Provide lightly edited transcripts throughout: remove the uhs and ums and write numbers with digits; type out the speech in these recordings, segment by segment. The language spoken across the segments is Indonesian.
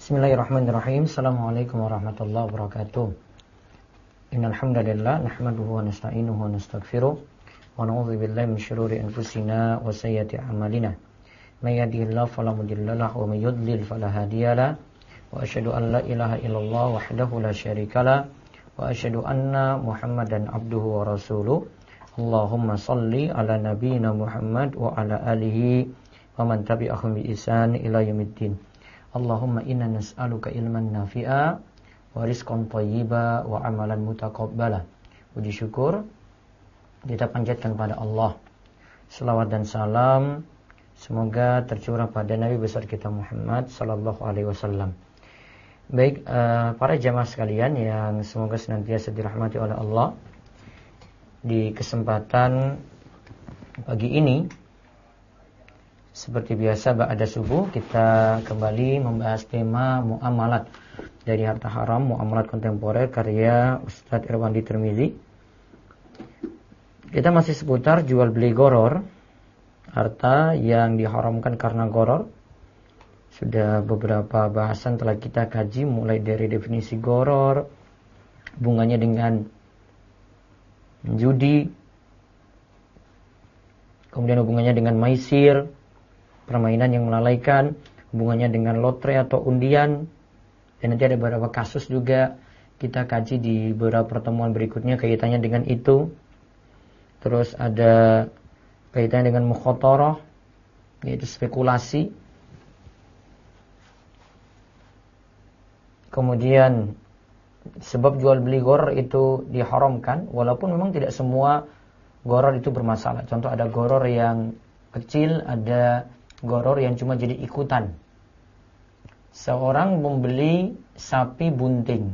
Bismillahirrahmanirrahim. Assalamualaikum warahmatullahi wabarakatuh. Innal hamdalillah nahmaduhu wa nasta'inuhu wa nastaghfiruh wa na'udzu billahi min shururi anfusina wa sayyiati a'malina. May yahdihillahu fala mudilla lahu wa may yudlil fala hadiyalah. Wa asyhadu an la ilaha illallah wahdahu la syarikalah wa asyhadu anna Muhammadan abduhu wa rasuluh. Allahumma shalli ala nabiyyina Muhammad wa ala alihi wa man tabi'ahum bi ihsan ila yaumiddin. Allahumma inna nas'aluka ilman nafi'a wa rizqan thayyiba wa amalan mutaqabbala. Puji syukur kita panjatkan pada Allah. Selawat dan salam semoga tercurah pada Nabi besar kita Muhammad sallallahu alaihi wasallam. Baik, para jamaah sekalian yang semoga senantiasa dirahmati oleh Allah. Di kesempatan pagi ini seperti biasa ba'da subuh kita kembali membahas tema muamalat dari harta haram, muamalat kontemporer karya Ustadz Irwandi Tirmizi. Kita masih seputar jual beli goror, harta yang diharamkan karena goror. Sudah beberapa bahasan telah kita kaji mulai dari definisi goror, hubungannya dengan judi, kemudian hubungannya dengan maisir, permainan yang melalaikan, hubungannya dengan lotre atau undian. Dan nanti ada beberapa kasus juga kita kaji di beberapa pertemuan berikutnya kaitannya dengan itu. Terus ada kaitannya dengan mukhatarah, yaitu spekulasi. Kemudian sebab jual beli goror itu diharamkan, walaupun memang tidak semua goror itu bermasalah. Contoh ada goror yang kecil, ada goror yang cuma jadi ikutan. Seorang membeli sapi bunting.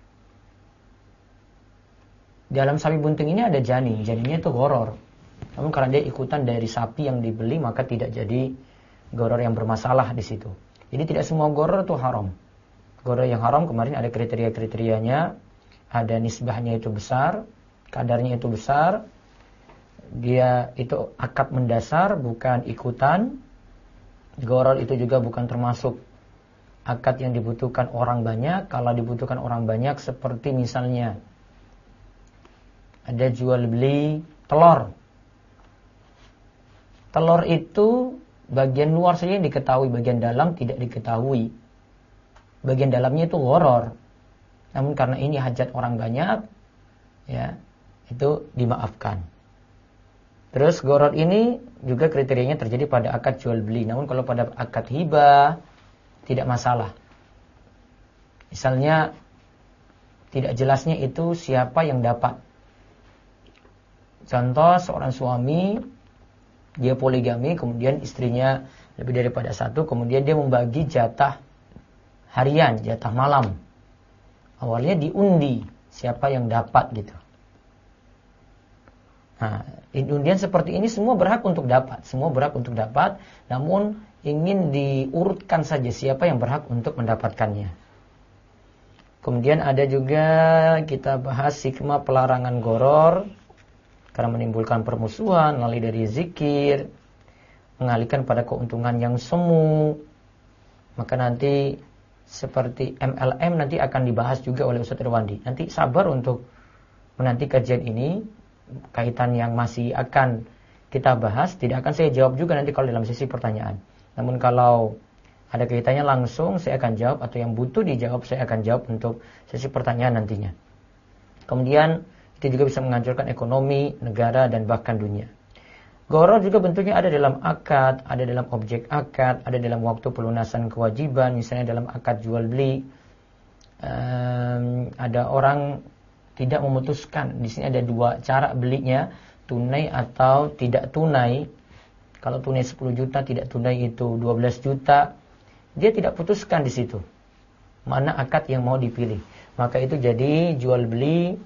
Dalam sapi bunting ini ada janin. Janinnya itu goror. Namun karena dia ikutan dari sapi yang dibeli, maka tidak jadi goror yang bermasalah di situ. Jadi tidak semua goror itu haram. Goror yang haram kemarin ada kriteria-kriterianya. Ada nisbahnya itu besar, kadarnya itu besar. Dia itu akad mendasar, bukan ikutan. Goror itu juga bukan termasuk akad yang dibutuhkan orang banyak. Kalau dibutuhkan orang banyak seperti misalnya ada jual beli telur. Telur itu bagian luar saja yang diketahui, bagian dalam tidak diketahui. Bagian dalamnya itu goror. Namun karena ini hajat orang banyak, ya, itu dimaafkan. Terus goror ini juga kriterianya terjadi pada akad jual beli. Namun kalau pada akad hibah tidak masalah. Misalnya tidak jelasnya itu siapa yang dapat. Contoh seorang suami dia poligami, kemudian istrinya lebih daripada satu, kemudian dia membagi jatah harian, jatah malam. Awalnya diundi siapa yang dapat gitu. Nah, undian seperti ini semua berhak untuk dapat, namun ingin diurutkan saja siapa yang berhak untuk mendapatkannya. Kemudian ada juga kita bahas hikmah pelarangan goror karena menimbulkan permusuhan, lalai dari zikir, mengalihkan pada keuntungan yang semu. Maka nanti seperti MLM nanti akan dibahas juga oleh Ustadz Irwandi. Nanti sabar untuk menanti kajian ini. Kaitan yang masih akan kita bahas tidak akan saya jawab juga nanti kalau dalam sesi pertanyaan. Namun kalau ada kaitannya langsung saya akan jawab, atau yang butuh dijawab saya akan jawab untuk sesi pertanyaan nantinya. Kemudian itu juga bisa menghancurkan ekonomi negara dan bahkan dunia. Goror juga bentuknya ada dalam akad, ada dalam objek akad, ada dalam waktu pelunasan kewajiban, misalnya dalam akad jual beli. Ada orang tidak memutuskan. Di sini ada dua cara belinya, tunai atau tidak tunai. Kalau tunai 10 juta, tidak tunai itu 12 juta. Dia tidak putuskan di situ mana akad yang mau dipilih. Maka itu jadi jual beli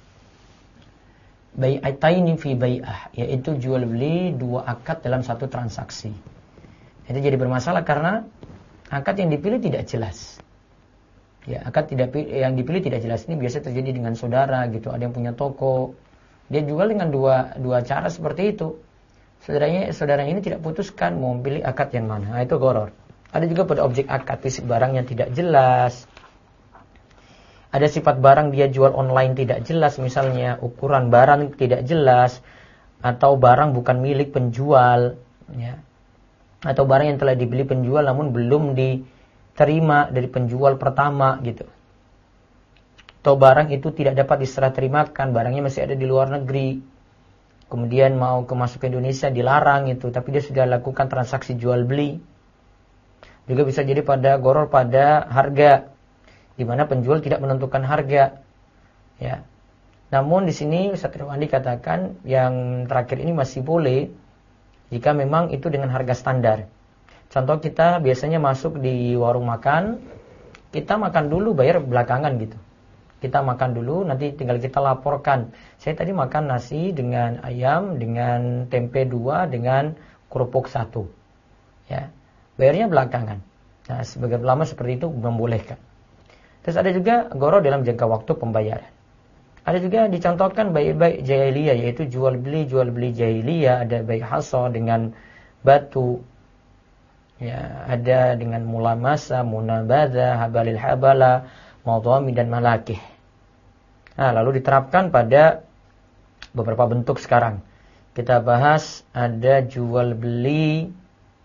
bai'ataini fi bai'ah, yaitu jual beli dua akad dalam satu transaksi. Itu jadi bermasalah karena akad yang dipilih tidak jelas. Ya, akad yang dipilih tidak jelas. Ini biasa terjadi dengan saudara gitu. Ada yang punya toko, dia jual dengan dua cara seperti itu. Saudaranya ini tidak putuskan mau pilih akad yang mana. Nah, itu goror. Ada juga pada objek akad, fisik barang yang tidak jelas. Ada sifat barang dia jual online tidak jelas, misalnya ukuran barang tidak jelas, atau barang bukan milik penjual, ya. Atau barang yang telah dibeli penjual namun belum diterima dari penjual pertama gitu. Atau barang itu tidak dapat diserah terimakan, barangnya masih ada di luar negeri. Kemudian mau masuk ke Indonesia dilarang itu, tapi dia sudah lakukan transaksi jual beli. Juga bisa jadi pada goror pada harga, di mana penjual tidak menentukan harga, ya. Namun di sini Ustaz Irwandi katakan yang terakhir ini masih boleh jika memang itu dengan harga standar. Contoh kita biasanya masuk di warung makan, kita makan dulu bayar belakangan gitu. Kita makan dulu, nanti tinggal kita laporkan. Saya tadi makan nasi dengan ayam, dengan tempe 2, dengan kerupuk 1. Ya, bayarnya belakangan. Nah, sebagian ulama seperti itu membolehkan. Terus ada juga goro dalam jangka waktu pembayaran. Ada juga dicontohkan bai-bai jahiliyah, yaitu jual beli jahiliyah. Ada bai haso dengan batu, ya, ada dengan mulamasa, munabadha, habalil habala, maudhami dan malakih. Nah, lalu diterapkan pada beberapa bentuk sekarang. Kita bahas ada jual beli.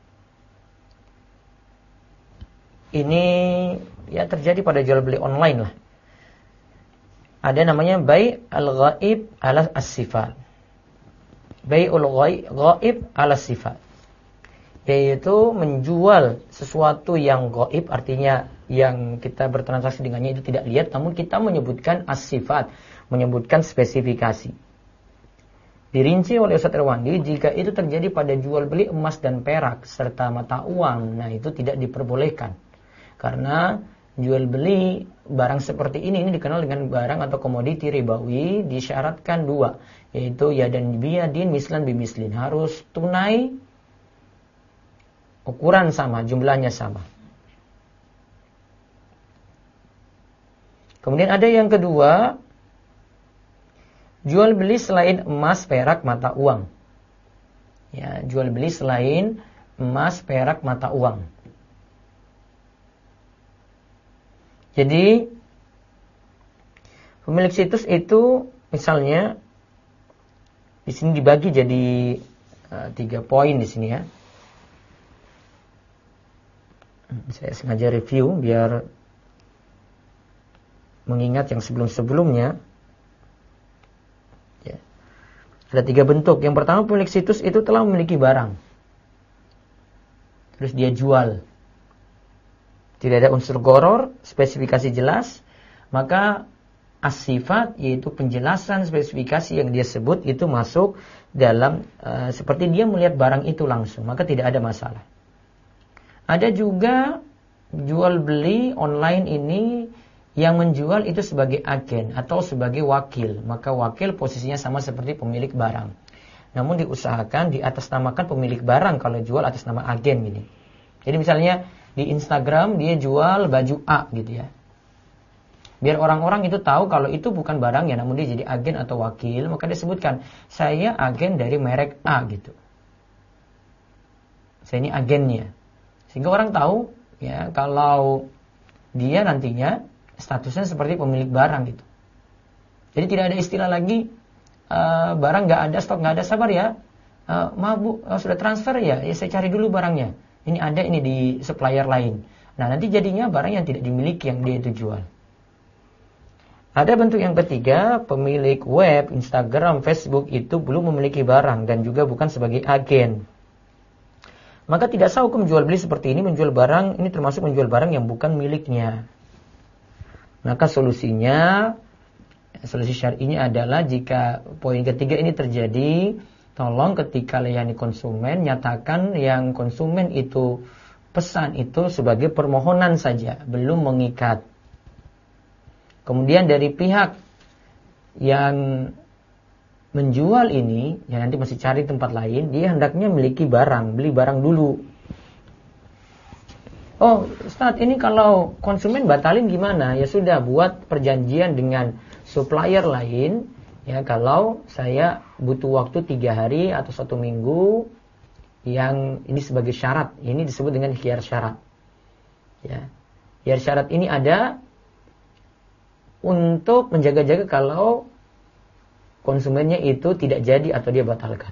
Ini ya terjadi pada jual beli online lah. Ada namanya bai al-ghaib ala as-sifat. Bai'ul ghaib ala sifat. Yaitu menjual sesuatu yang ghaib, artinya yang kita bertransaksi dengannya itu tidak lihat, namun kita menyebutkan as-sifat, menyebutkan spesifikasi. Dirinci oleh Ustaz Irwandi, jika itu terjadi pada jual beli emas dan perak serta mata uang, nah itu tidak diperbolehkan. Karena jual beli barang seperti ini dikenal dengan barang atau komoditi ribawi, disyaratkan 2, yaitu ya dan biyadin mislan bimislin, harus tunai, ukuran sama, jumlahnya sama. Kemudian ada yang kedua, jual beli selain emas, perak, mata uang. Ya, jual beli selain emas, perak, mata uang. Jadi pemilik situs itu misalnya di sini dibagi jadi 3 poin di sini ya. Saya sengaja review biar mengingat yang sebelum-sebelumnya. Ya. Ada 3 bentuk. Yang pertama, pemilik situs itu telah memiliki barang, terus dia jual. Tidak ada unsur goror, spesifikasi jelas, maka as-sifat, yaitu penjelasan spesifikasi yang dia sebut itu masuk dalam seperti dia melihat barang itu langsung, maka tidak ada masalah. Ada juga jual beli online ini yang menjual itu sebagai agen atau sebagai wakil, maka wakil posisinya sama seperti pemilik barang. Namun diusahakan diatasnamakan pemilik barang kalau jual atas nama agen gini. Jadi misalnya di Instagram dia jual baju A gitu ya. Biar orang-orang itu tahu kalau itu bukan barangnya, namun dia jadi agen atau wakil, maka dia sebutkan, saya agen dari merek A gitu. Saya ini agennya. Sehingga orang tahu ya kalau dia nantinya statusnya seperti pemilik barang gitu. Jadi tidak ada istilah lagi barang nggak ada, stok nggak ada, sabar ya. Maaf Bu, sudah transfer ya? Ya saya cari dulu barangnya. Ini ada, ini di supplier lain. Nah, nanti jadinya barang yang tidak dimiliki yang dia itu jual. Ada bentuk yang ketiga, pemilik web, Instagram, Facebook itu belum memiliki barang dan juga bukan sebagai agen. Maka tidak sah hukum jual beli seperti ini, menjual barang, ini termasuk menjual barang yang bukan miliknya. Maka solusinya, solusi syar'inya adalah jika poin ketiga ini terjadi, tolong ketika layani konsumen, nyatakan yang konsumen itu pesan itu sebagai permohonan saja, belum mengikat. Kemudian dari pihak yang menjual ini, ya nanti masih cari tempat lain, dia hendaknya memiliki barang, beli barang dulu. Oh Ustaz, ini kalau konsumen batalin gimana? Ya sudah, buat perjanjian dengan supplier lain. Ya, kalau saya butuh waktu 3 hari atau 1 minggu, yang ini sebagai syarat, ini disebut dengan khiyar syarat. Ya. Biar syarat ini ada untuk menjaga-jaga kalau konsumennya itu tidak jadi atau dia batalkan.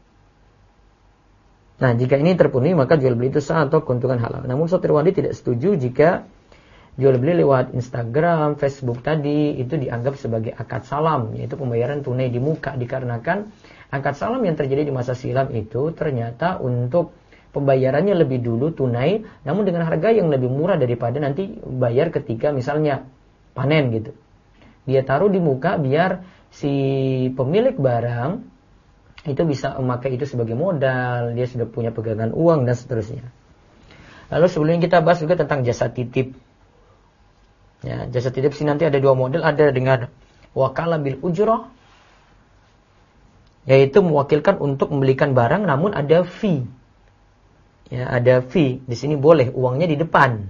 Nah, jika ini terpenuhi maka jual beli itu sah atau keuntungan halal. Namun Sotirwandi tidak setuju jika jual beli lewat Instagram, Facebook tadi itu dianggap sebagai akad salam, yaitu pembayaran tunai di muka, dikarenakan akad salam yang terjadi di masa silam itu ternyata untuk pembayarannya lebih dulu tunai, namun dengan harga yang lebih murah daripada nanti bayar ketika misalnya panen gitu. Dia taruh di muka biar si pemilik barang itu bisa memakai itu sebagai modal, dia sudah punya pegangan uang dan seterusnya. Lalu sebelumnya kita bahas juga tentang jasa titip. Ya, jasa titip sini nanti ada dua model, ada dengan wakalah bil ujrah, yaitu mewakilkan untuk membelikan barang namun ada fee. Ya, ada fee. Di sini boleh uangnya di depan.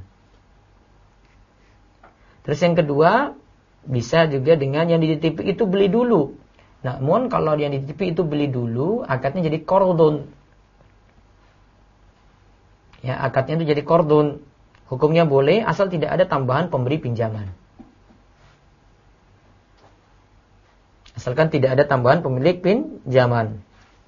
Terus yang kedua, bisa juga dengan yang dititipi itu beli dulu. Namun kalau yang dititipi itu beli dulu, akadnya jadi qardun. Ya, akadnya itu jadi qardun. Hukumnya boleh asal tidak ada tambahan pemberi pinjaman. Asalkan tidak ada tambahan pemilik pinjaman.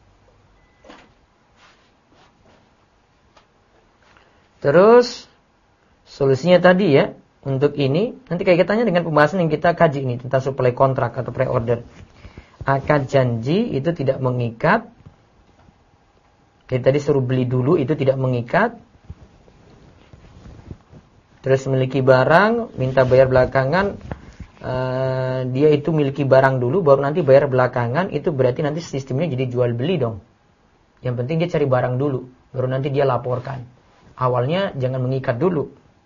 Terus solusinya tadi ya, untuk ini nanti kaitannya dengan pembahasan yang kita kaji ini tentang supply kontrak atau pre-order. Akad janji itu tidak mengikat. Jadi tadi suruh beli dulu itu tidak mengikat. Terus memiliki barang, minta bayar belakangan, dia itu miliki barang dulu, baru nanti bayar belakangan, itu berarti nanti sistemnya jadi jual beli dong. Yang penting dia cari barang dulu, baru nanti dia laporkan. Awalnya jangan mengikat dulu.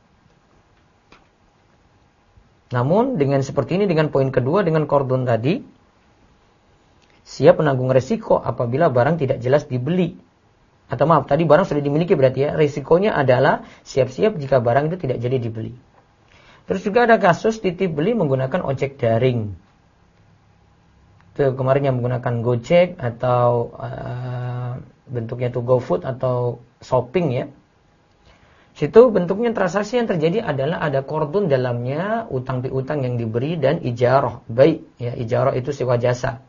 Namun dengan seperti ini, dengan poin kedua, dengan qardun tadi, siap menanggung resiko apabila barang tidak jelas dibeli. Atau maaf, tadi barang sudah dimiliki berarti ya, resikonya adalah siap-siap jika barang itu tidak jadi dibeli. Terus juga ada kasus titip beli menggunakan ojek daring. Itu kemarin yang menggunakan Gojek atau bentuknya itu GoFood atau shopping ya. Situ bentuknya transaksi yang terjadi adalah ada qardun dalamnya, utang piutang yang diberi dan ijarah. Baik, ya ijarah itu sewa jasa.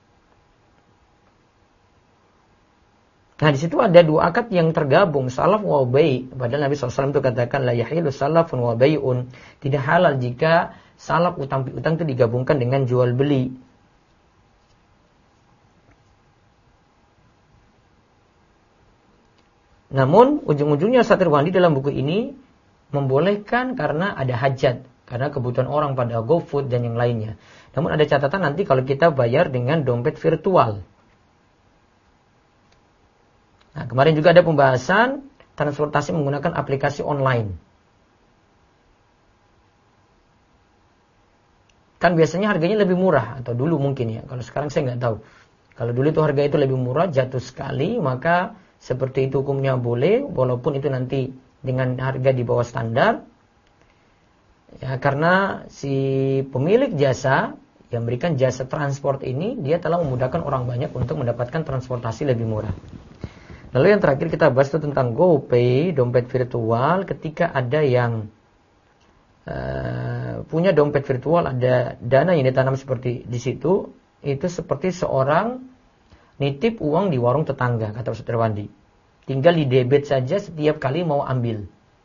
Nah, di situ ada dua akad yang tergabung, salaf wa bai'. Padahal Nabi SAW itu katakan la yahilu salafun wa bai'un. Tidak halal jika salaf utang piutang itu digabungkan dengan jual beli. Namun ujung-ujungnya Satirwandi dalam buku ini membolehkan karena ada hajat, karena kebutuhan orang pada GoFood dan yang lainnya. Namun ada catatan nanti kalau kita bayar dengan dompet virtual. Nah, kemarin juga ada pembahasan transportasi menggunakan aplikasi online. Kan biasanya harganya lebih murah, atau dulu mungkin ya. Kalau sekarang saya nggak tahu. Kalau dulu itu harga itu lebih murah, jatuh sekali, maka seperti itu hukumnya boleh, walaupun itu nanti dengan harga di bawah standar. Ya, karena si pemilik jasa yang berikan jasa transport ini, dia telah memudahkan orang banyak untuk mendapatkan transportasi lebih murah. Lalu yang terakhir kita bahas itu tentang GoPay, dompet virtual. Ketika ada yang punya dompet virtual, ada dana yang ditanam seperti di situ, itu seperti seorang nitip uang di warung tetangga, kata Ustaz Irwandi. Tinggal di debit saja setiap kali mau ambil.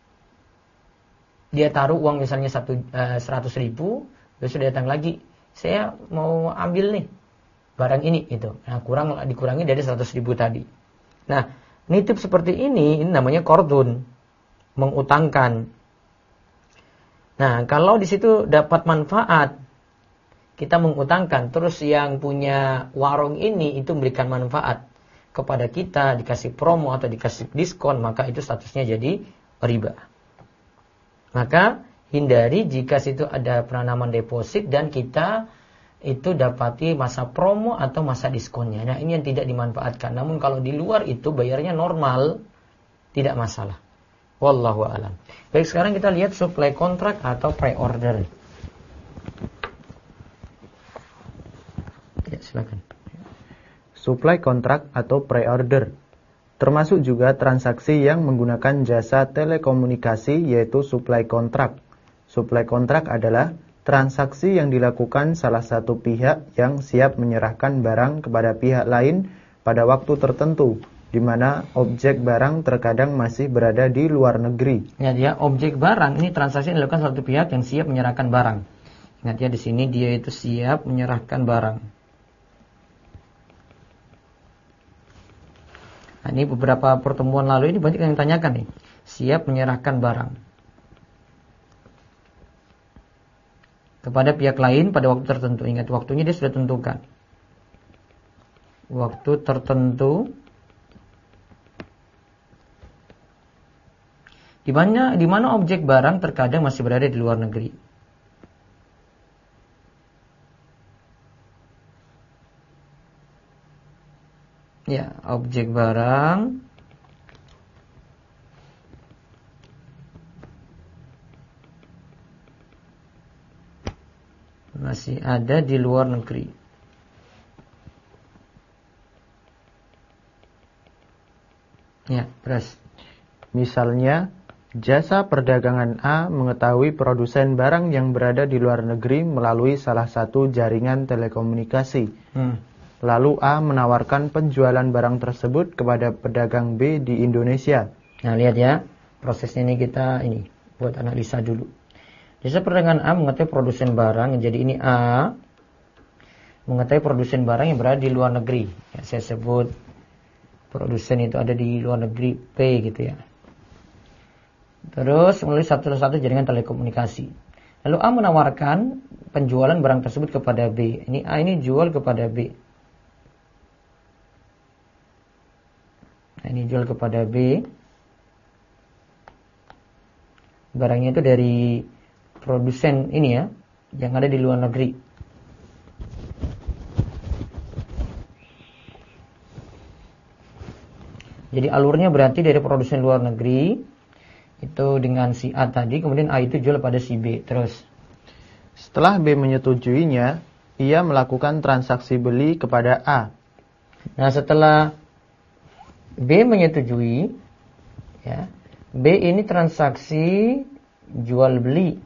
Dia taruh uang misalnya 100.000, besok datang lagi, saya mau ambil nih barang ini itu. Nah, dikurangi dari 100.000 tadi. Nah, nitip seperti ini namanya qardun, mengutangkan. Nah, kalau di situ dapat manfaat, kita mengutangkan, terus yang punya warung ini itu memberikan manfaat kepada kita, dikasih promo atau dikasih diskon, maka itu statusnya jadi riba. Maka hindari jika situ ada penanaman deposit dan kita itu dapati masa promo atau masa diskonnya. Nah, ini yang tidak dimanfaatkan. Namun kalau di luar itu bayarnya normal, tidak masalah. Wallahu a'lam. Baik, sekarang kita lihat supply kontrak atau pre-order. Ya, silakan. Supply kontrak atau pre-order. Termasuk juga transaksi yang menggunakan jasa telekomunikasi yaitu supply contract. Supply contract adalah transaksi yang dilakukan salah satu pihak yang siap menyerahkan barang kepada pihak lain pada waktu tertentu, di mana objek barang terkadang masih berada di luar negeri. Ya, dia objek barang ini transaksi yang dilakukan satu pihak yang siap menyerahkan barang. Ingat ya, di sini dia itu siap menyerahkan barang. Nah, ini beberapa pertemuan lalu ini banyak yang tanyakan nih, siap menyerahkan barang kepada pihak lain pada waktu tertentu. Ingat, waktunya dia sudah tentukan. Waktu tertentu. Di mana objek barang terkadang masih berada di luar negeri. Ya, objek barang masih ada di luar negeri. Ya, terus. Misalnya, jasa perdagangan A mengetahui produsen barang yang berada di luar negeri melalui salah satu jaringan telekomunikasi. Lalu A menawarkan penjualan barang tersebut kepada pedagang B di Indonesia. Nah, lihat ya, prosesnya ini kita buat analisa dulu. Jasa perdagangan A mengetahui produsen barang, jadi ini A mengetahui produsen barang yang berada di luar negeri. Ya, saya sebut produsen itu ada di luar negeri P gitu ya. Terus melalui satu jaringan telekomunikasi. Lalu A menawarkan penjualan barang tersebut kepada B. Ini A ini jual kepada B. Nah, ini jual kepada B. Barangnya itu dari produsen ini ya, yang ada di luar negeri. Jadi alurnya berarti dari produsen luar negeri itu dengan si A tadi, kemudian A itu jual pada si B. Terus setelah B menyetujuinya, ia melakukan transaksi beli kepada A. Nah, setelah B menyetujui, ya, B ini transaksi jual beli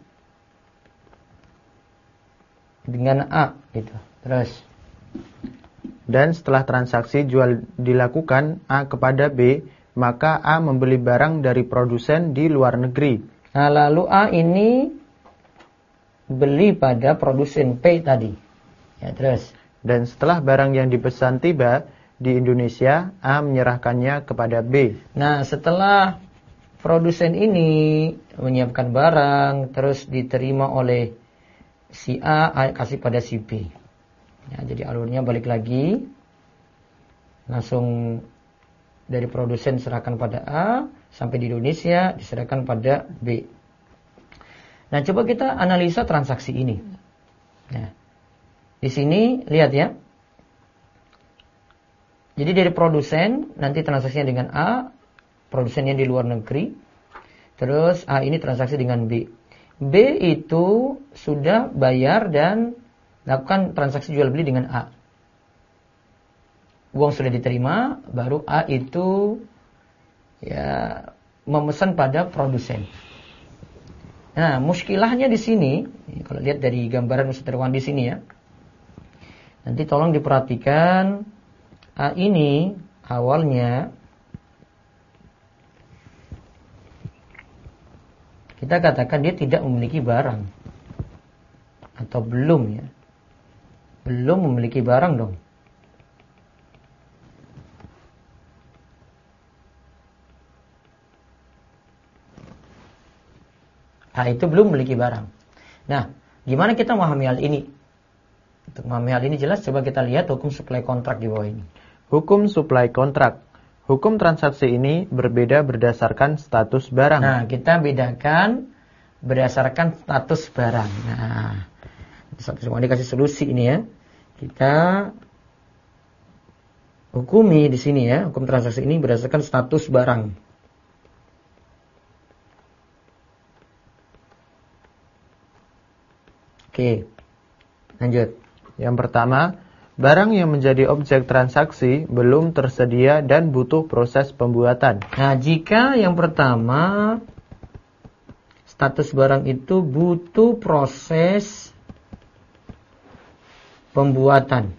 dengan A, gitu. Terus, dan setelah transaksi jual dilakukan A kepada B, maka A membeli barang dari produsen di luar negeri. Nah, lalu A ini beli pada produsen P tadi. Ya, terus. Dan setelah barang yang dipesan tiba di Indonesia, A menyerahkannya kepada B. Nah, setelah produsen ini menyiapkan barang, terus diterima oleh si A kasih pada si B. Ya, jadi alurnya balik lagi, langsung dari produsen serahkan pada A, sampai di Indonesia diserahkan pada B. Nah, coba kita analisa transaksi ini. Nah, di sini lihat ya. Jadi dari produsen, nanti transaksinya dengan A, produsennya di luar negeri. Terus A ini transaksi dengan B. B itu sudah bayar dan lakukan transaksi jual beli dengan A. Uang sudah diterima, baru A itu ya memesan pada produsen. Nah, muskilahnya di sini, kalau lihat dari gambaran Ustaz Irwan di sini ya. Nanti tolong diperhatikan, A ini awalnya kita katakan dia tidak memiliki barang. Atau belum ya. Belum memiliki barang dong. A itu belum memiliki barang. Nah, gimana kita memahami hal ini? Untuk memahami hal ini jelas, coba kita lihat hukum supply kontrak di bawah ini. Hukum supply kontrak. Hukum transaksi ini berbeda berdasarkan status barang. Nah, kita bedakan berdasarkan status barang. Nah, semua dikasih solusi ini ya. Kita hukumi di sini ya, hukum transaksi ini berdasarkan status barang. Oke, lanjut. Yang pertama, Barang yang menjadi objek transaksi belum tersedia dan butuh proses pembuatan. Nah, jika yang pertama status barang itu butuh proses pembuatan.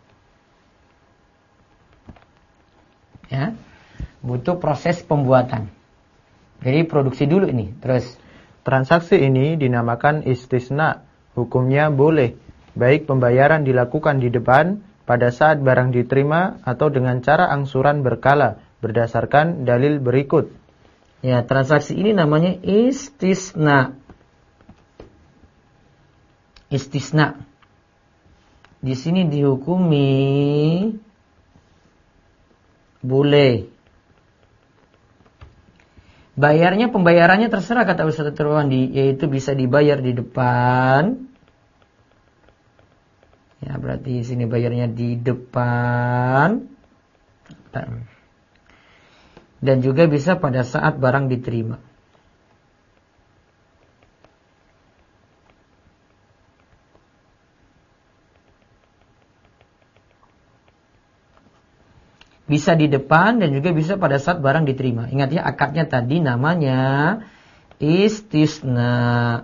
Ya. Butuh proses pembuatan. Jadi produksi dulu ini, terus Transaksi ini dinamakan istisna. Hukumnya boleh, baik pembayaran dilakukan di depan, pada saat barang diterima, atau dengan cara angsuran berkala, berdasarkan dalil berikut. ya, transaksi ini namanya istisna. Istisna. Di sini dihukumi boleh. Pembayarannya terserah kata Ustaz Turwandi, yaitu bisa dibayar di depan. Ya, berarti di sini bayarnya di depan. Dan juga bisa pada saat barang diterima. Bisa di depan dan juga bisa pada saat barang diterima. Ingat ya, akadnya tadi namanya istisna.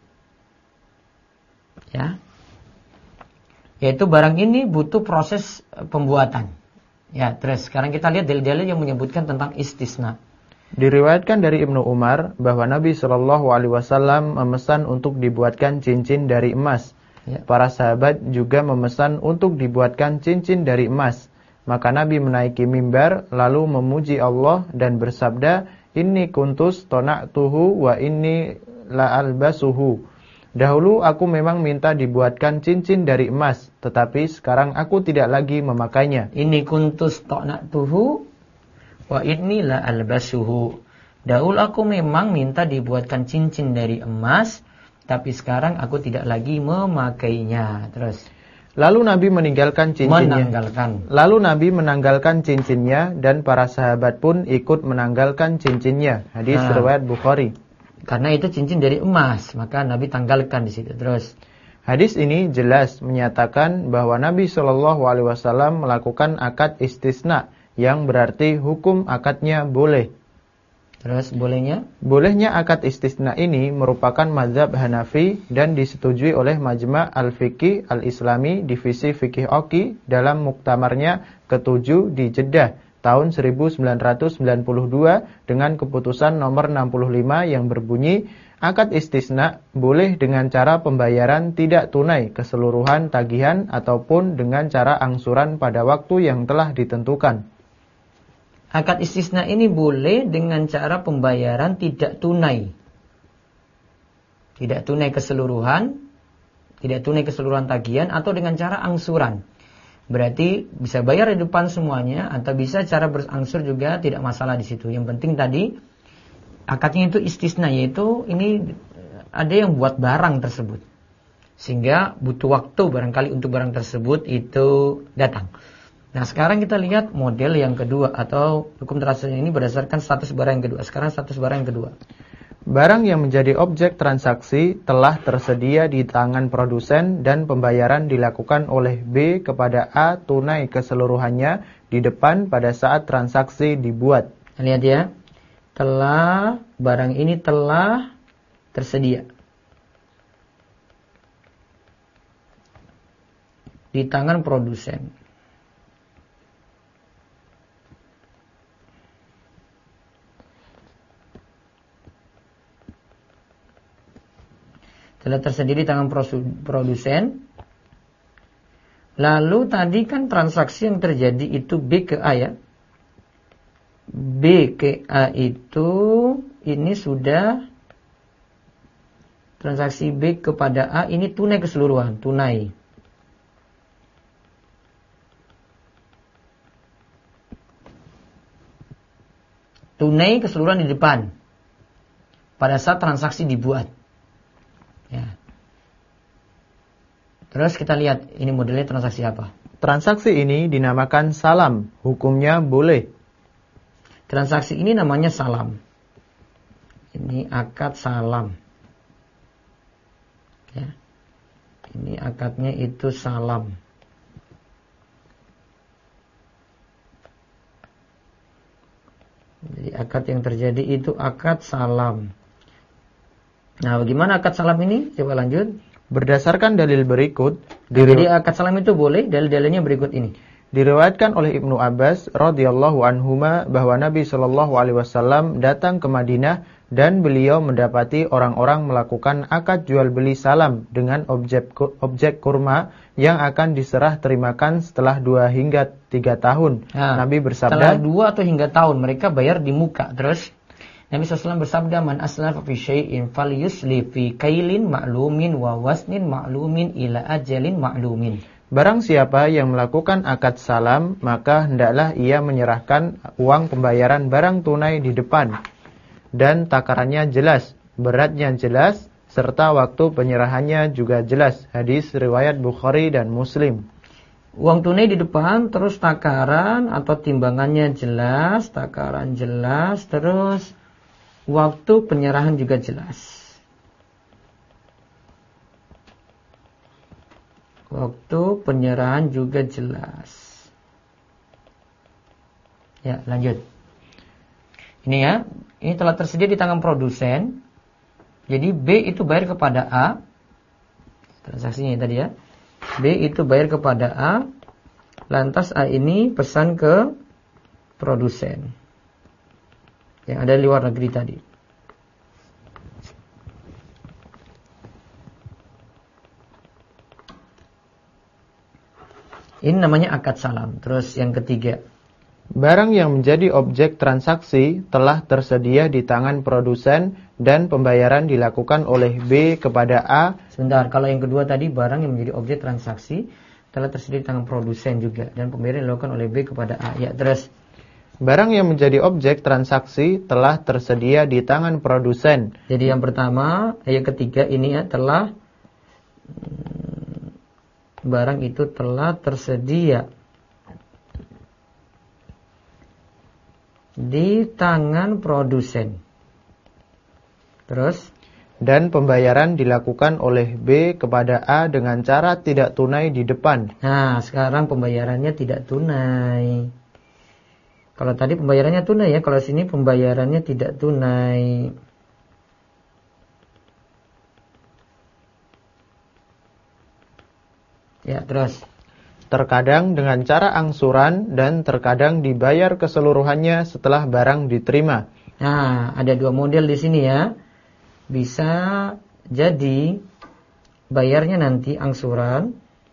Ya. Yaitu barang ini butuh proses pembuatan. Ya, terus sekarang kita lihat dalil-dalil yang menyebutkan tentang istisna. Diriwayatkan dari Ibnu Umar bahwa Nabi Shallallahu Alaihi Wasallam memesan untuk dibuatkan cincin dari emas. Ya. Para sahabat juga memesan untuk dibuatkan cincin dari emas. Maka Nabi menaiki mimbar lalu memuji Allah dan bersabda, "Inni kuntus tona'tuhu wa inni la'albasuhu." Dahulu aku memang minta dibuatkan cincin dari emas, tetapi sekarang aku tidak lagi memakainya. Inni kuntus tona'tuhu wa inni la'albasuhu. Dahulu aku memang minta dibuatkan cincin dari emas, tapi sekarang aku tidak lagi memakainya. Terus Lalu Nabi meninggalkan cincinnya. Lalu Nabi menanggalkan cincinnya dan para sahabat pun ikut menanggalkan cincinnya. Hadis riwayat Bukhari. Karena itu cincin dari emas, maka Nabi tanggalkan di situ. Terus hadis ini jelas menyatakan bahwa Nabi Shallallahu Alaihi Wasallam melakukan akad istisna, yang berarti hukum akadnya boleh. Terus bolehnya? Bolehnya akad istisna ini merupakan mazhab Hanafi dan disetujui oleh Majma' Al-Fiqih Al-Islami Divisi Fikih Oki dalam muktamarnya ke-7 di Jeddah tahun 1992 dengan keputusan nomor 65 yang berbunyi, akad istisna boleh dengan cara pembayaran tidak tunai keseluruhan tagihan ataupun dengan cara angsuran pada waktu yang telah ditentukan. Akad istisna ini boleh dengan cara pembayaran tidak tunai. Tidak tunai keseluruhan, tidak tunai keseluruhan tagihan, atau dengan cara angsuran. Berarti bisa bayar di depan semuanya, atau bisa cara berangsur juga, tidak masalah di situ. Yang penting tadi akadnya itu istisna, yaitu ini ada yang buat barang tersebut, sehingga butuh waktu barangkali untuk barang tersebut itu datang. Nah, sekarang kita lihat model yang kedua, atau hukum transaksi ini berdasarkan status barang yang kedua. Sekarang status barang yang kedua. Barang yang menjadi objek transaksi telah tersedia di tangan produsen dan pembayaran dilakukan oleh B kepada A tunai keseluruhannya di depan pada saat transaksi dibuat. Lihat ya. Barang ini telah tersedia di tangan produsen. Telah tersedia di tangan produsen. Lalu tadi kan transaksi yang terjadi itu B ke A ya. B ke A itu ini sudah transaksi B kepada A ini tunai keseluruhan, tunai. Tunai keseluruhan di depan pada saat transaksi dibuat. Ya. Terus kita lihat ini modelnya transaksi apa? Transaksi ini dinamakan salam, hukumnya boleh. Transaksi ini namanya salam. Ini akad salam. Ya. Ini akadnya itu salam. Jadi akad yang terjadi itu akad salam. Nah, bagaimana akad salam ini? Coba lanjut. Berdasarkan dalil berikut, Jadi akad salam itu boleh, dalil-dalilnya berikut ini. diriwayatkan oleh Ibnu Abbas radhiyallahu anhuma bahwa Nabi Shallallahu alaihi wasallam datang ke Madinah dan beliau mendapati orang-orang melakukan akad jual beli salam dengan objek kurma yang akan diserah terimakan setelah 2 hingga 3 tahun. Nabi bersabda, setelah 2 atau hingga tahun mereka bayar di muka. Terus Nabi SAW bersabda, man aslafa fi syai'in falyusli fi kailin ma'lumin wa wasnin ma'lumin ila ajalin ma'lumin. barang siapa yang melakukan akad salam, maka hendaklah ia menyerahkan uang pembayaran barang tunai di depan, dan takarannya jelas, beratnya jelas, serta waktu penyerahannya juga jelas. Hadis riwayat Bukhari dan Muslim. Uang tunai di depan, terus takaran atau timbangannya jelas, takaran jelas, terus waktu penyerahan juga jelas. Waktu penyerahan juga jelas. Ya, lanjut. Ini ya, ini telah tersedia di tangan produsen. Jadi B itu bayar kepada A. Transaksinya tadi ya. B itu bayar kepada A. Lantas A ini pesan ke produsen yang ada di luar negeri tadi. Ini namanya akad salam. Terus yang ketiga, barang yang menjadi objek transaksi telah tersedia di tangan produsen dan pembayaran dilakukan oleh B kepada A. Sebentar, kalau yang kedua tadi barang yang menjadi objek transaksi telah tersedia di tangan produsen juga dan pembayaran dilakukan oleh B kepada A. Ya, terus barang yang menjadi objek transaksi telah tersedia di tangan produsen. Jadi yang pertama, yang ketiga ini ya telah barang itu telah tersedia di tangan produsen. Terus dan pembayaran dilakukan oleh B kepada A dengan cara tidak tunai di depan. Nah, sekarang pembayarannya tidak tunai. Kalau tadi pembayarannya tunai ya, kalau sini pembayarannya tidak tunai. Ya, terus Terkadang dengan cara angsuran dan terkadang dibayar keseluruhannya setelah barang diterima. Nah, ada 2 model di sini ya. Bisa jadi bayarnya nanti angsuran,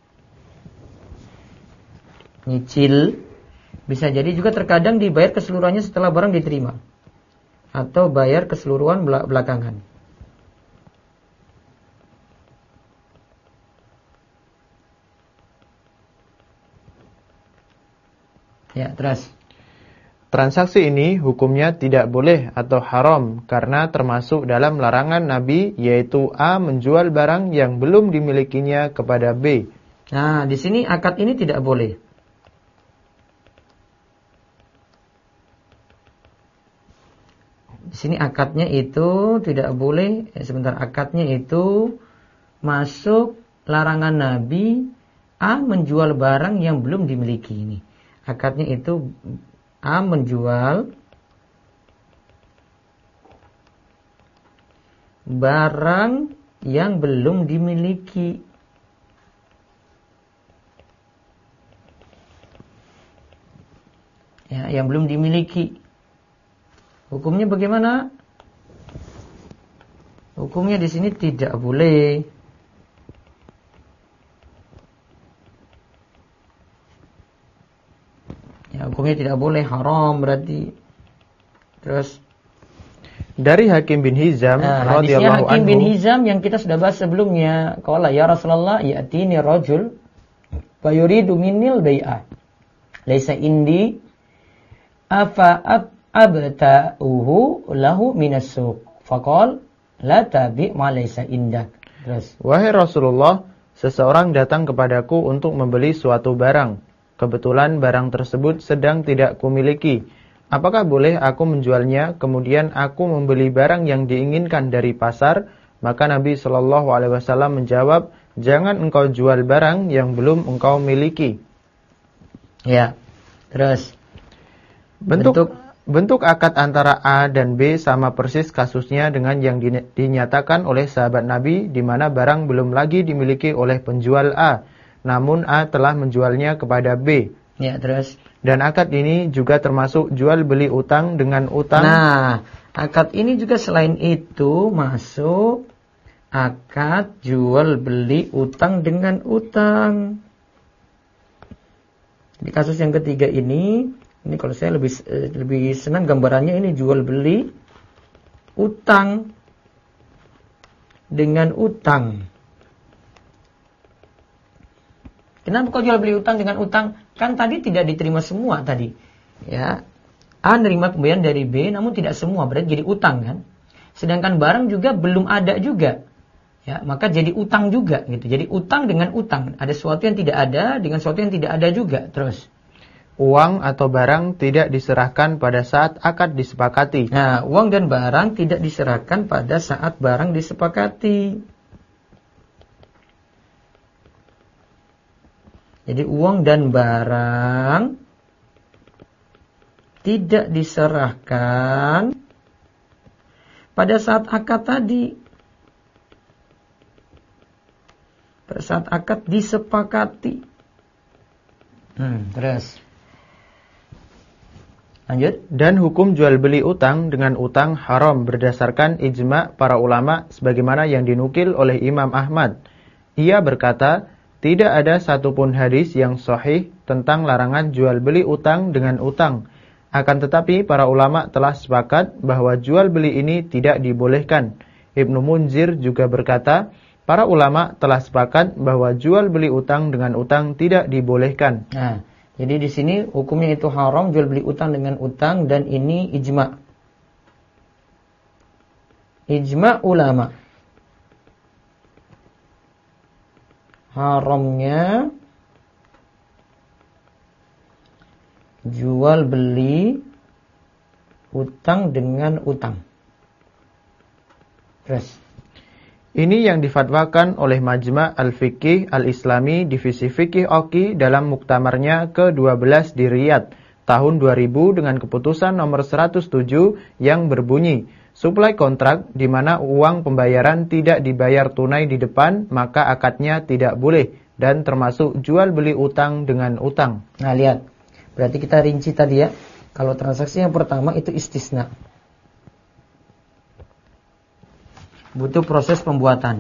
nyicil. Bisa jadi juga terkadang dibayar keseluruhannya setelah barang diterima. Atau bayar keseluruhan belakangan. Ya, terus. Transaksi ini hukumnya tidak boleh atau haram karena termasuk dalam larangan Nabi, yaitu A menjual barang yang belum dimilikinya kepada B. Nah, di sini akad ini tidak boleh. Di sini akadnya itu tidak boleh. Sebentar, akadnya itu masuk larangan Nabi A menjual barang yang belum dimiliki ini. Akadnya itu A menjual barang yang belum dimiliki. Ya, yang belum dimiliki. Hukumnya bagaimana? Hukumnya di sini tidak boleh. Ya, hukumnya tidak boleh, haram berarti. Terus dari Hakim bin Hizam radhiyallahu anhu. Hakim bin Hizam yang kita sudah bahas sebelumnya. Qala ya Rasulullah ya'tini rajul fa yuridu minnil bai'ah. Laisa indi afa abta'uhu lahu minas suq. Faqal la tabi' ma laisa indak. Terus, wahai Rasulullah, seseorang datang kepadaku untuk membeli suatu barang. Kebetulan barang tersebut sedang tidak kumiliki. Apakah boleh aku menjualnya, kemudian aku membeli barang yang diinginkan dari pasar? Maka Nabi Shallallahu Alaihi Wasallam menjawab, jangan engkau jual barang yang belum engkau miliki. Ya, terus bentuk Bentuk akad antara A dan B sama persis kasusnya dengan yang dinyatakan oleh sahabat Nabi di mana barang belum lagi dimiliki oleh penjual A, namun A telah menjualnya kepada B. Ya, terus. Dan akad ini juga termasuk jual beli utang dengan utang. Nah, akad ini juga selain itu masuk akad jual beli utang dengan utang. Di kasus yang ketiga ini kalau saya lebih senang gambarannya ini jual beli utang dengan utang. Kenapa kok jual beli utang dengan utang? Kan tadi tidak diterima semua tadi. Ya. A nerima pembayaran dari B namun tidak semua, berarti jadi utang kan? Sedangkan barang juga belum ada juga. Ya, maka jadi utang juga gitu. Jadi utang dengan utang. Ada sesuatu yang tidak ada dengan sesuatu yang tidak ada juga. Terus uang atau barang tidak diserahkan pada saat akad disepakati. Nah, uang dan barang tidak diserahkan pada saat barang disepakati. Jadi uang dan barang tidak diserahkan pada saat akad tadi. Pada saat akad disepakati. Terus lanjut. Dan hukum jual beli utang dengan utang haram berdasarkan ijma' para ulama sebagaimana yang dinukil oleh Imam Ahmad. Ia berkata, tidak ada satupun hadis yang sahih tentang larangan jual beli utang dengan utang. Akan tetapi para ulama telah sepakat bahwa jual beli ini tidak dibolehkan. Ibnu Munzir juga berkata, para ulama telah sepakat bahwa jual beli utang dengan utang tidak dibolehkan. Nah, jadi di sini hukumnya itu haram jual beli utang dengan utang dan ini ijma'. Ijma' ulama. Haramnya jual beli utang dengan utang. Terus ini yang difatwakan oleh Majma' Al-Fiqih Al-Islami Divisi Fiqih Oki dalam muktamarnya ke-12 di Riyadh tahun 2000 dengan keputusan nomor 107 yang berbunyi, suplai kontrak di mana uang pembayaran tidak dibayar tunai di depan maka akadnya tidak boleh dan termasuk jual beli utang dengan utang. Nah, lihat. Berarti kita rinci tadi ya. Kalau transaksi yang pertama itu istisna. Butuh proses pembuatan.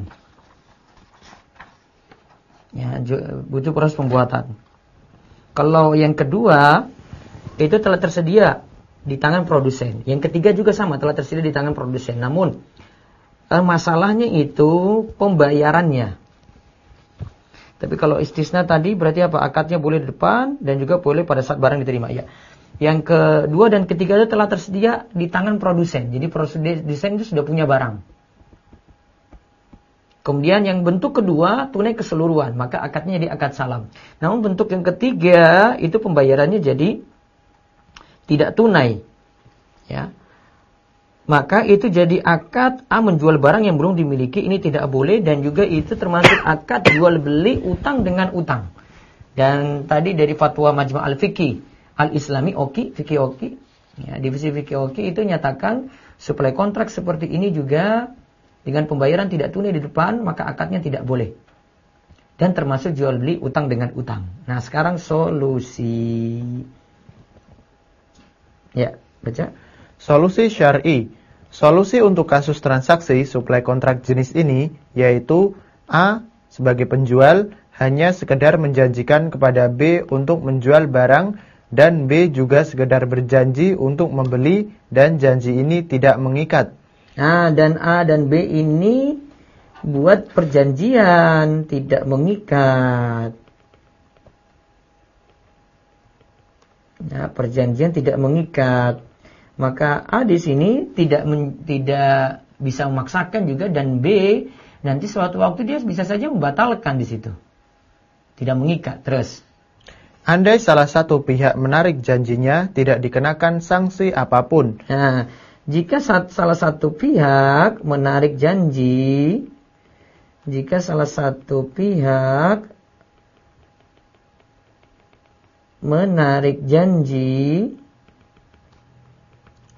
Ya, butuh proses pembuatan. Kalau yang kedua itu telah tersedia di tangan produsen. Yang ketiga juga sama, telah tersedia di tangan produsen. Namun masalahnya itu pembayarannya. Tapi kalau istisna tadi berarti apa? Akadnya boleh di depan dan juga boleh pada saat barang diterima ya. Yang kedua dan ketiga itu telah tersedia di tangan produsen. Jadi produsen itu sudah punya barang. Kemudian yang bentuk kedua tunai keseluruhan, maka akadnya jadi akad salam. Namun bentuk yang ketiga itu pembayarannya jadi tidak tunai. Ya. Maka itu jadi akad A menjual barang yang belum dimiliki, ini tidak boleh dan juga itu termasuk akad jual beli utang dengan utang. Dan tadi dari fatwa Majma' Al-Fiqih Al-Islami Oki, Fiqih Oki, ya, divisi Fiqih Oki itu nyatakan suplai kontrak seperti ini juga dengan pembayaran tidak tunai di depan, maka akadnya tidak boleh. Dan termasuk jual beli utang dengan utang. Nah, sekarang solusi. Ya, baca. Solusi syar'i. Solusi untuk kasus transaksi suplai kontrak jenis ini yaitu A sebagai penjual hanya sekedar menjanjikan kepada B untuk menjual barang dan B juga sekedar berjanji untuk membeli dan janji ini tidak mengikat. Nah, dan A dan B ini buat perjanjian tidak mengikat. Nah, perjanjian tidak mengikat. Maka A di sini tidak bisa memaksakan juga dan B nanti suatu waktu dia bisa saja membatalkan di situ. Tidak mengikat. Terus andai salah satu pihak menarik janjinya tidak dikenakan sanksi apapun. Nah, jika salah satu pihak menarik janji,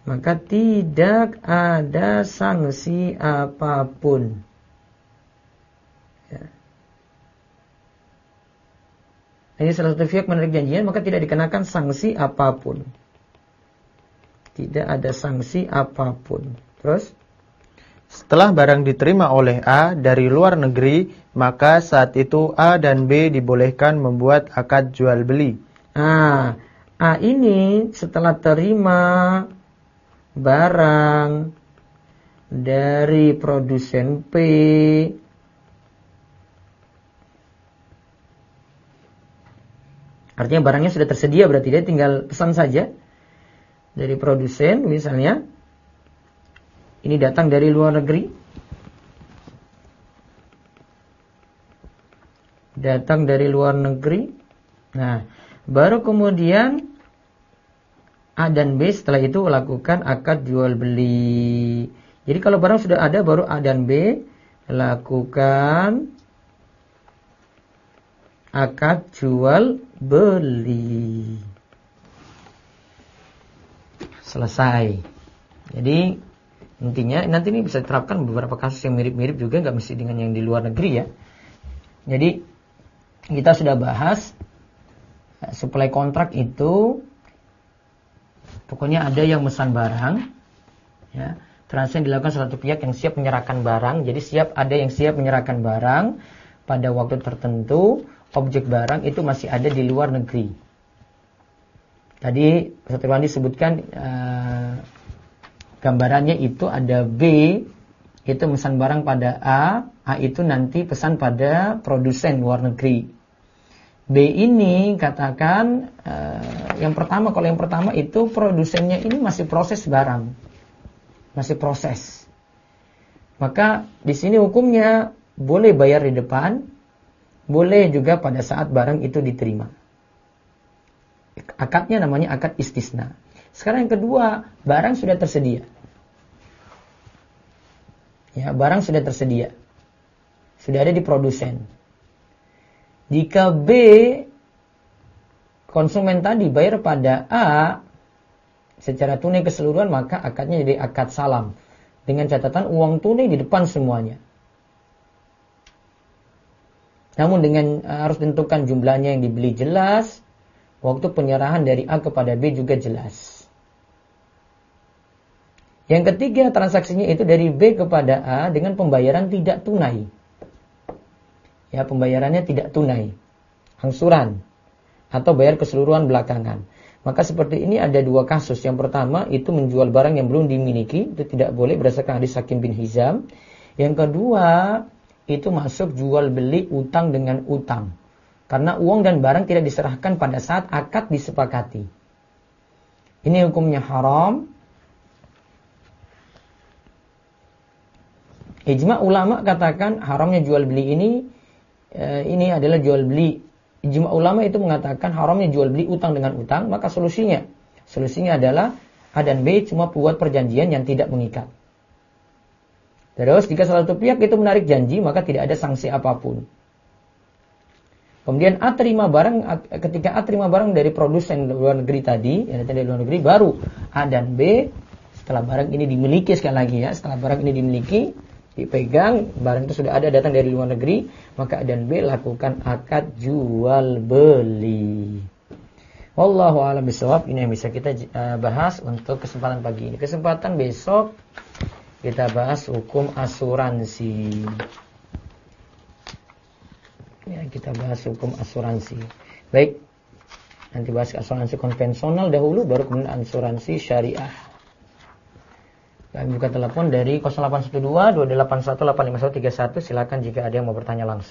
maka tidak ada sanksi apapun. Ya. Jadi salah satu pihak menarik janjian, maka tidak dikenakan sanksi apapun. Tidak ada sanksi apapun. Terus? Setelah barang diterima oleh A dari luar negeri, maka saat itu A dan B dibolehkan membuat akad jual beli. A ini setelah terima barang dari produsen P, artinya barangnya sudah tersedia, berarti dia tinggal pesan saja dari produsen. Misalnya ini datang dari luar negeri, nah baru kemudian A dan B setelah itu lakukan akad jual beli. Jadi kalau barang sudah ada, baru A dan B lakukan akad jual beli. Selesai. Jadi intinya nanti ini bisa diterapkan beberapa kasus yang mirip-mirip juga, nggak mesti dengan yang di luar negeri ya. Jadi kita sudah bahas supply kontrak itu, pokoknya ada yang mesan barang, ya, transaksi dilakukan salah satu pihak yang siap menyerahkan barang. Jadi ada yang siap menyerahkan barang pada waktu tertentu, objek barang itu masih ada di luar negeri. Tadi Ustaz Irwan disebutkan gambarannya itu ada B, itu mesan barang pada A itu nanti pesan pada produsen luar negeri. B ini katakan kalau yang pertama itu produsennya ini masih proses barang, masih proses. Maka di sini hukumnya boleh bayar di depan, boleh juga pada saat barang itu diterima. Akadnya namanya akad istisna. Sekarang yang kedua, barang sudah tersedia. Ya, barang sudah tersedia. Sudah ada di produsen. Jika B, konsumen tadi bayar pada A secara tunai keseluruhan, maka akadnya jadi akad salam. Dengan catatan uang tunai di depan semuanya. Namun dengan harus tentukan jumlahnya yang dibeli jelas, waktu penyerahan dari A kepada B juga jelas. Yang ketiga, transaksinya itu dari B kepada A dengan pembayaran tidak tunai. Ya, pembayarannya tidak tunai, angsuran, atau bayar keseluruhan belakangan. Maka seperti ini ada dua kasus. Yang pertama itu menjual barang yang belum dimiliki, itu tidak boleh berdasarkan hadis Hakim bin Hizam. Yang kedua itu masuk jual beli utang dengan utang. Karena uang dan barang tidak diserahkan pada saat akad disepakati. Ini hukumnya haram. Ijma ulama katakan haramnya jual beli ini adalah jual beli. Ijma ulama itu mengatakan haramnya jual beli utang dengan utang. Maka solusinya adalah A dan B cuma buat perjanjian yang tidak mengikat. Terus jika salah satu pihak itu menarik janji, maka tidak ada sanksi apapun. Kemudian ketika A terima barang dari produsen luar negeri tadi, yang dari luar negeri, baru A dan B setelah barang ini dimiliki, sekali lagi ya, setelah barang ini dimiliki, dipegang, barang itu sudah ada datang dari luar negeri, maka A dan B lakukan akad jual beli. Wallahu a'lam bishawab. Ini yang bisa kita bahas untuk kesempatan pagi ini. Kesempatan besok kita bahas hukum asuransi. Ya, kita bahas hukum asuransi. Baik, nanti bahas asuransi konvensional dahulu, baru kemudian asuransi syariah. Kami buka telepon dari 0812-281-85131. Silakan jika ada yang mau bertanya langsung.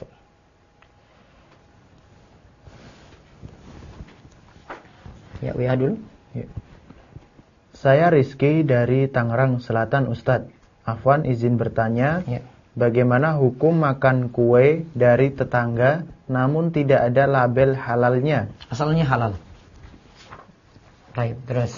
Ya, WA dulu. Ya. Saya Rizky dari Tangerang Selatan, Ustadz. Afwan izin bertanya. Ya. Bagaimana hukum makan kue dari tetangga namun tidak ada label halalnya? Asalnya halal. Baik, terus.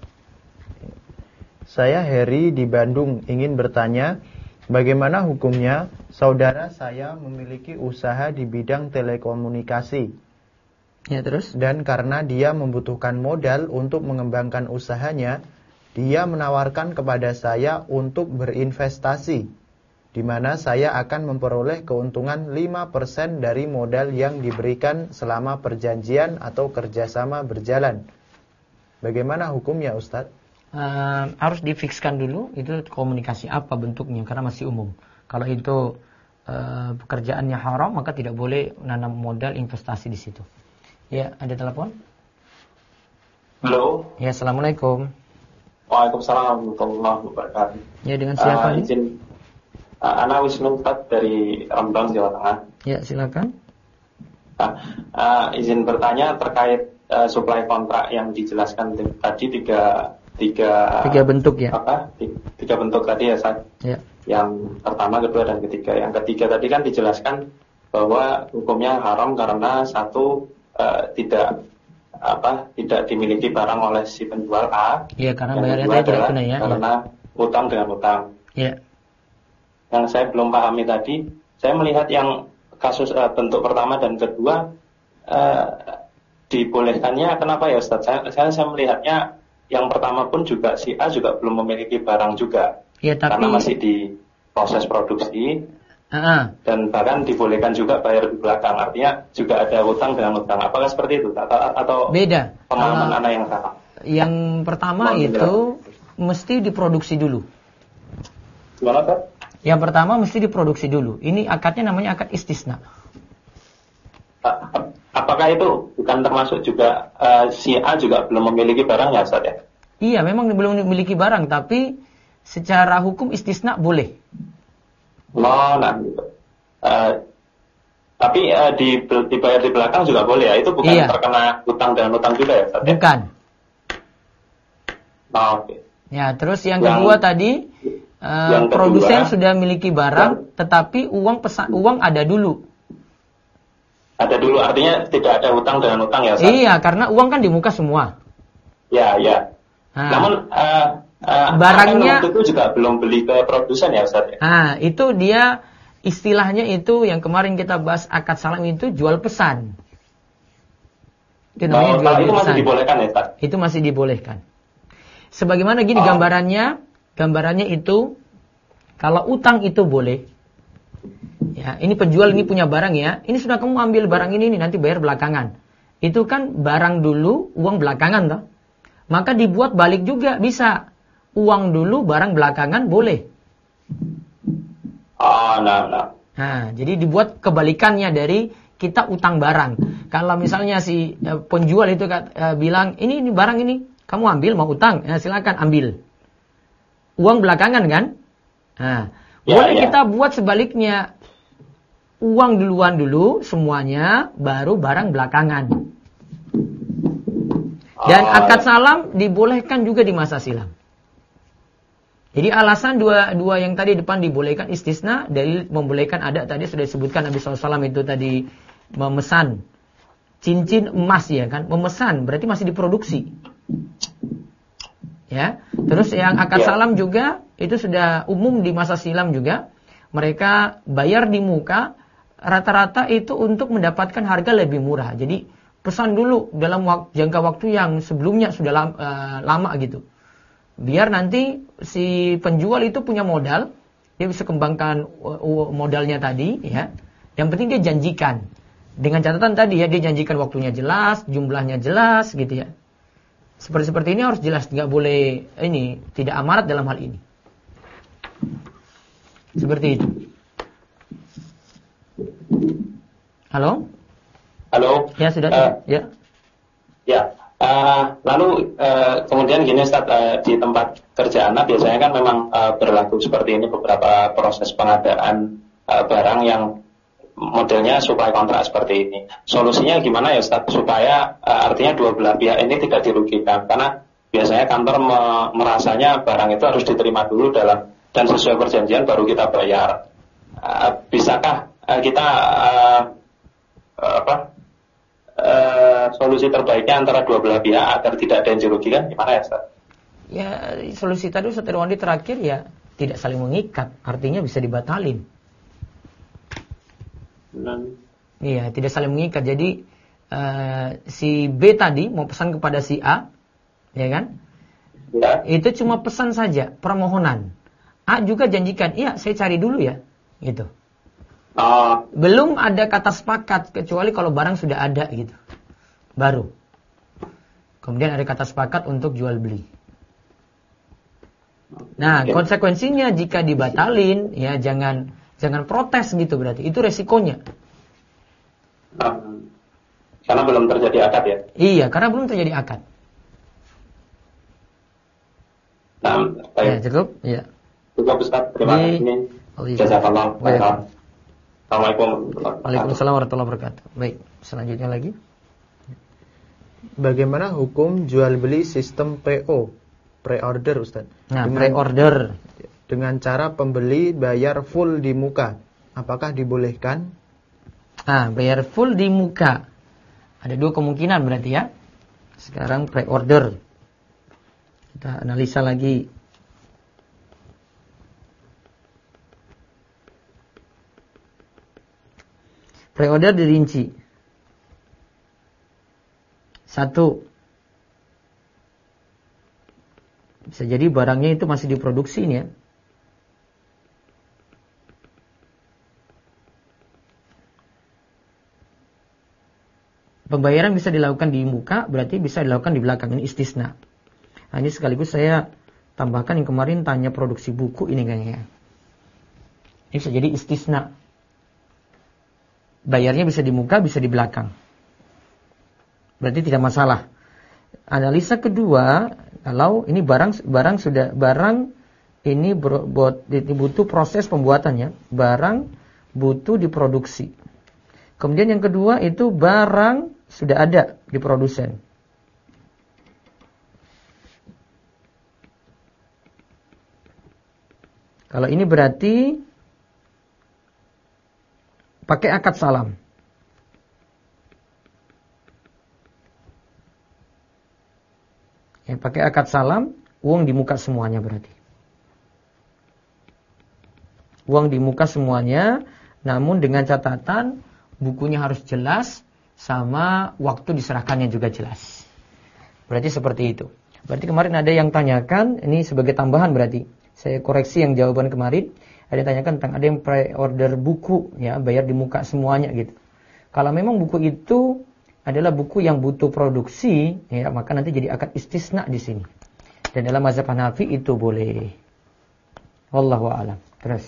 Saya Heri di Bandung ingin bertanya, bagaimana hukumnya saudara saya memiliki usaha di bidang telekomunikasi. Ya, terus. Dan karena dia membutuhkan modal untuk mengembangkan usahanya, Dia menawarkan kepada saya untuk berinvestasi, di mana saya akan memperoleh keuntungan 5% dari modal yang diberikan selama perjanjian atau kerjasama berjalan. Bagaimana hukumnya, Ustadz? Harus difikskan dulu itu komunikasi apa bentuknya, karena masih umum. Kalau itu pekerjaannya haram, maka tidak boleh menanam modal investasi di situ. Ya, ada telepon? Halo. Ya, assalamualaikum. Waalaikumsalam warahmatullahi wabarakatuh. Ya, dengan siapa nih? Izin, Ana Wisnu Ustadz dari Rembang, Jawa Tengah. Ya, silakan. Izin bertanya terkait supply kontrak yang dijelaskan tadi tiga bentuk ya? Tiga bentuk tadi ya, Ustadz. Ya. Yang pertama, kedua, dan ketiga. Yang ketiga tadi kan dijelaskan bahwa hukumnya haram karena satu tidak dimiliki barang oleh si penjual A. Iya, karena bayarnya tidak tunai ya. Karena utang dengan utang. Iya. Yang saya belum pahami tadi, saya melihat yang kasus bentuk pertama dan kedua dibolehkannya kenapa ya, Ustaz? Saya melihatnya yang pertama pun juga si A juga belum memiliki barang juga. Ya, tapi... Karena masih di proses produksi. Dan bahkan dibolehkan juga bayar di belakang. Artinya juga ada utang dengan utang. Apakah seperti itu? Atau beda? Pemahaman Anda yang salah? Yang pertama itu mesti diproduksi dulu. Gimana, Pak? Yang pertama mesti diproduksi dulu. Ini akadnya namanya akad istisna. Apakah itu bukan termasuk juga si A juga belum memiliki barang ya, Ustaz ya? Iya, memang belum memiliki barang, tapi secara hukum istisna boleh. Gitu. Tapi dibayar di belakang juga boleh ya? Itu bukan terkena utang dan utang juga ya, Ustaz? Bukan. Oke. Ya, terus yang kedua tadi produsen sudah memiliki barang, tetapi uang ada dulu. Ada dulu, artinya tidak ada utang dengan utang ya, Ustaz? Iya, karena uang kan di muka semua. Ya. Namun barangnya itu juga belum beli ke produsen ya, Ustaz? Itu dia istilahnya itu yang kemarin kita bahas akad salam itu jual pesan. Itu namanya jual pesan. Itu masih dibolehkan ya, Ustaz? Itu masih dibolehkan. Sebagaimana gini gambarannya itu kalau utang itu boleh. Ya, ini penjual ini punya barang ya. Ini sudah kamu ambil barang ini nanti bayar belakangan. Itu kan barang dulu, uang belakangan toh. Maka dibuat balik juga bisa. Uang dulu, barang belakangan boleh. Nah, jadi dibuat kebalikannya dari kita utang barang. Kalau misalnya si penjual itu bilang, ini barang ini, kamu ambil mau utang, silakan ambil. Uang belakangan kan? Nah, boleh kita buat sebaliknya. Uang duluan dulu semuanya, baru barang belakangan. Dan akad salam dibolehkan juga di masa silam. Jadi alasan dua yang tadi depan dibolehkan istisna, dalil membolehkan ada tadi sudah disebutkan Nabi SAW itu tadi memesan cincin emas ya kan, memesan berarti masih diproduksi. Ya, terus yang akad salam juga itu sudah umum di masa silam juga, mereka bayar di muka rata-rata itu untuk mendapatkan harga lebih murah. Jadi pesan dulu dalam jangka waktu yang sebelumnya sudah lama gitu. Biar nanti si penjual itu punya modal, dia bisa kembangkan modalnya tadi ya. Yang penting dia janjikan. Dengan catatan tadi ya, dia janjikan waktunya jelas, jumlahnya jelas gitu ya. Seperti ini harus jelas, nggak boleh tidak amarat dalam hal ini. Seperti itu. Halo? Ya sudah. Lalu kemudian gini Ustaz, di tempat kerja Anda biasanya kan memang berlaku seperti ini beberapa proses pengadaan barang yang modelnya supply kontrak seperti ini. Solusinya gimana ya Ustaz supaya artinya dua belah pihak ini tidak dirugikan, karena biasanya kantor merasanya barang itu harus diterima dulu dan sesuai perjanjian baru kita bayar. Bisakah kita solusi terbaiknya antara dua belah pihak agar tidak ada yang dirugikan gimana ya Ustaz? Ya, solusi tadi Ustaz Irwandi terakhir ya tidak saling mengikat, artinya bisa dibatalin. Iya, tidak saling mengikat. Jadi si B tadi mau pesan kepada si A, ya kan? Ya. Itu cuma pesan saja, permohonan. A juga janjikan, iya saya cari dulu ya, gitu. Belum ada kata sepakat, kecuali kalau barang sudah ada gitu. Baru. Kemudian ada kata sepakat untuk jual beli. Nah, konsekuensinya jika dibatalin, ya jangan protes gitu berarti. Itu resikonya. Karena belum terjadi akad ya? Iya, karena belum terjadi akad. Nah, ya, cukup? Iya. Cukup Ustaz, terima kasih. Jazakallah. Assalamualaikum. Waalaikumsalam warahmatullahi wabarakatuh. Baik, selanjutnya lagi. Bagaimana hukum jual beli sistem PO, pre-order Ustaz? Nah, pre-order. Dengan cara pembeli bayar full di muka, apakah dibolehkan? Bayar full di muka. Ada dua kemungkinan berarti ya. Sekarang pre-order. Kita analisa lagi. Pre-order dirinci. 1. Bisa jadi barangnya itu masih diproduksi nih ya. Pembayaran bisa dilakukan di muka, berarti bisa dilakukan di belakang. Ini istisna. Nah, ini sekaligus saya tambahkan yang kemarin tanya produksi buku ini kayaknya. Ini bisa jadi istisna. Bayarnya bisa di muka, bisa di belakang. Berarti tidak masalah. Analisa kedua, kalau ini barang ini butuh proses pembuatannya. Barang butuh diproduksi. Kemudian yang kedua itu barang sudah ada di produsen. Kalau ini berarti pakai akad salam. Ya, pakai akad salam, uang di muka semuanya berarti. Uang di muka semuanya, namun dengan catatan bukunya harus jelas sama waktu diserahkannya juga jelas. Berarti seperti itu. Berarti kemarin ada yang tanyakan, ini sebagai tambahan berarti. Saya koreksi yang jawaban kemarin. Ada yang tanyakan tentang ada yang pre-order buku, ya bayar di muka semuanya gitu. Kalau memang buku itu adalah buku yang butuh produksi, ya maka nanti jadi akad istisna di sini. Dan dalam mazhab Hanafi itu boleh. Wallahu a'lam. Terus.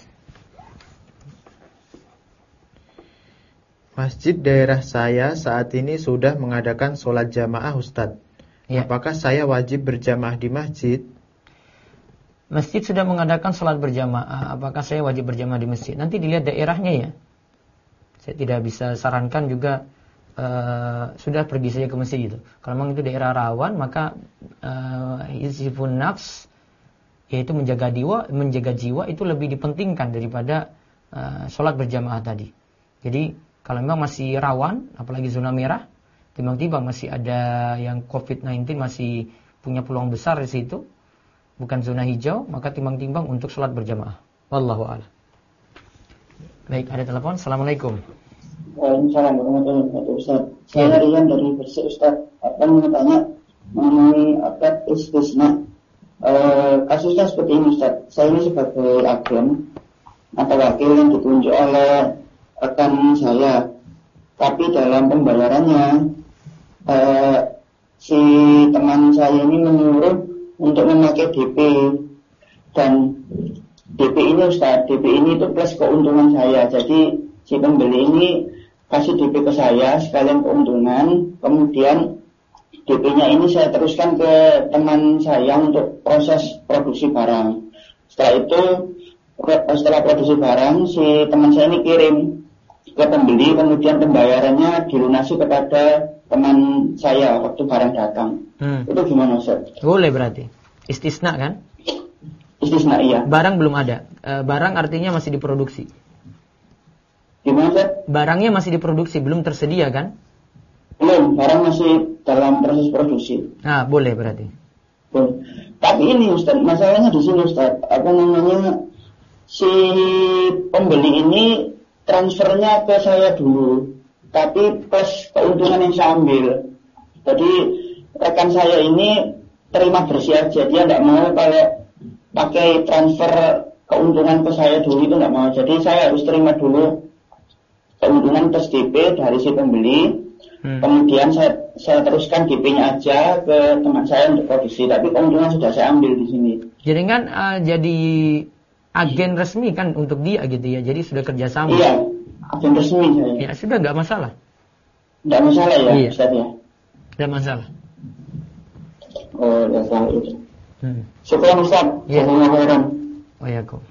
Masjid daerah saya saat ini sudah mengadakan sholat jamaah Ustadz. Ya. Apakah saya wajib berjamaah di masjid? Masjid sudah mengadakan sholat berjamaah. Apakah saya wajib berjamaah di masjid? Nanti dilihat daerahnya ya. Saya tidak bisa sarankan juga sudah pergi saja ke masjid itu. Kalau memang itu daerah rawan, maka hizbun nafs, yaitu menjaga jiwa itu lebih dipentingkan daripada sholat berjamaah tadi. Jadi kalau memang masih rawan, apalagi zona merah, timbang-timbang masih ada yang COVID-19 masih punya peluang besar di situ, bukan zona hijau, maka timbang-timbang untuk sholat berjamaah. Wallahu a'lam. Baik, ada telepon. Assalamualaikum. Waalaikumsalam warahmatullahi wabarakatuh. Ustaz, saya Rian dari Gresik Ustaz. Akan bertanya mengenai akad istisna. Kasusnya seperti ini Ustaz. Saya ini sebagai agen atau wakil yang ditunjuk oleh rekan saya, tapi dalam pembayarannya si teman saya ini menyuruh untuk memakai DP, dan DP ini Ustaz, DP ini itu plus keuntungan saya. Jadi si pembeli ini kasih DP ke saya sekalian keuntungan, kemudian DP-nya ini saya teruskan ke teman saya untuk proses produksi barang. Setelah produksi barang, si teman saya ini kirim ke pembeli, kemudian pembayarannya dilunasi kepada teman saya waktu barang datang. Itu gimana Ustaz? Boleh berarti. Istisna kan? Istisna iya. Barang belum ada. Barang artinya masih diproduksi. Gimana Ustaz? Barangnya masih diproduksi, belum tersedia kan? Belum, barang masih dalam proses produksi. Nah, boleh berarti. Boleh. Tapi ini Ustaz, masalahnya di sini Ustaz. Si pembeli ini transfernya ke saya dulu, tapi plus keuntungan yang saya ambil. Jadi rekan saya ini terima bersih aja. Dia nggak mau kalau pakai transfer keuntungan ke saya dulu, itu nggak mau. Jadi saya harus terima dulu keuntungan plus DP dari si pembeli. Kemudian saya teruskan DP-nya aja ke teman saya untuk produksi, tapi keuntungan sudah saya ambil di sini. Jadi kan jadi agen resmi kan untuk dia gitu ya. Jadi sudah kerjasama. Iya, agen resmi saya. Ya sudah, nggak masalah. Nggak masalah ya, iya. Ustaz ya. Nggak masalah. Oh, ya salah itu. Syukur Ustaz. Iya. Khairan. Oh ya kok.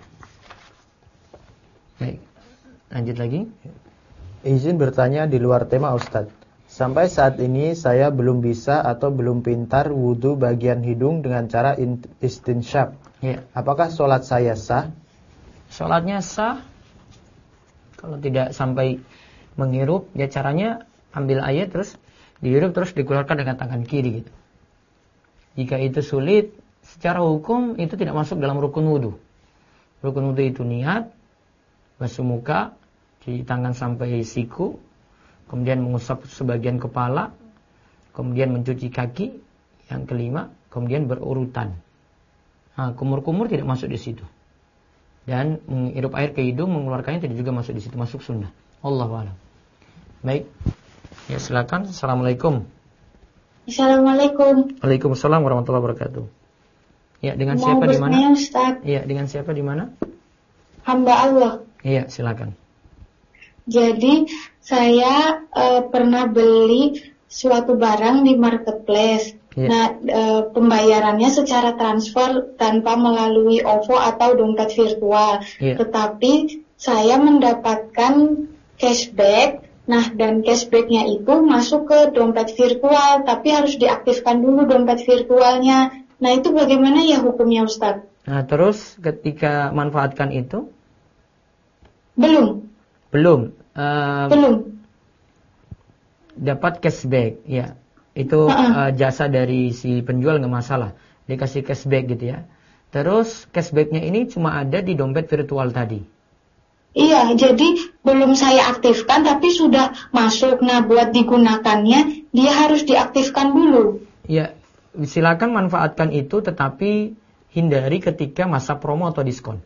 Baik. Lanjut lagi. Izin bertanya di luar tema Ustadz. Sampai saat ini saya belum bisa atau belum pintar wudhu bagian hidung dengan cara istinsyak. Ya. Apakah sholat saya sah? Sholatnya sah. Kalau tidak sampai menghirup, ya caranya ambil air terus dihirup terus dikeluarkan dengan tangan kiri gitu. Jika itu sulit, secara hukum itu tidak masuk dalam rukun wudhu. Rukun wudhu itu niat, basuh muka, di tangan sampai siku, kemudian mengusap sebagian kepala, kemudian mencuci kaki, yang kelima, kemudian berurutan. Nah, kumur-kumur tidak masuk di situ. Dan menghirup air ke hidung, mengeluarkannya tidak juga masuk di situ, masuk sunnah. Allahu a'lam. Baik. Ya silakan. Assalamualaikum. Assalamualaikum. Waalaikumsalam warahmatullahi wabarakatuh. Ya, dengan siapa di mana? Iya, dengan siapa di mana? Hamba Allah. Iya, silakan. Jadi saya pernah beli suatu barang di marketplace. Yeah. Nah, pembayarannya secara transfer tanpa melalui OVO atau dompet virtual. Yeah. Tetapi saya mendapatkan cashback. Nah, dan cashbacknya itu masuk ke dompet virtual, tapi harus diaktifkan dulu dompet virtualnya. Nah, itu bagaimana ya hukumnya, Ustaz? Nah, terus ketika manfaatkan itu? Belum. Belum. Belum. Dapat cashback, ya. Itu jasa dari si penjual nggak masalah. Dikasih cashback gitu ya. Terus cashbacknya ini cuma ada di dompet virtual tadi. Iya, jadi belum saya aktifkan tapi sudah masuk. Nah, buat digunakannya dia harus diaktifkan dulu. Ya, silakan manfaatkan itu, tetapi hindari ketika masa promo atau diskon.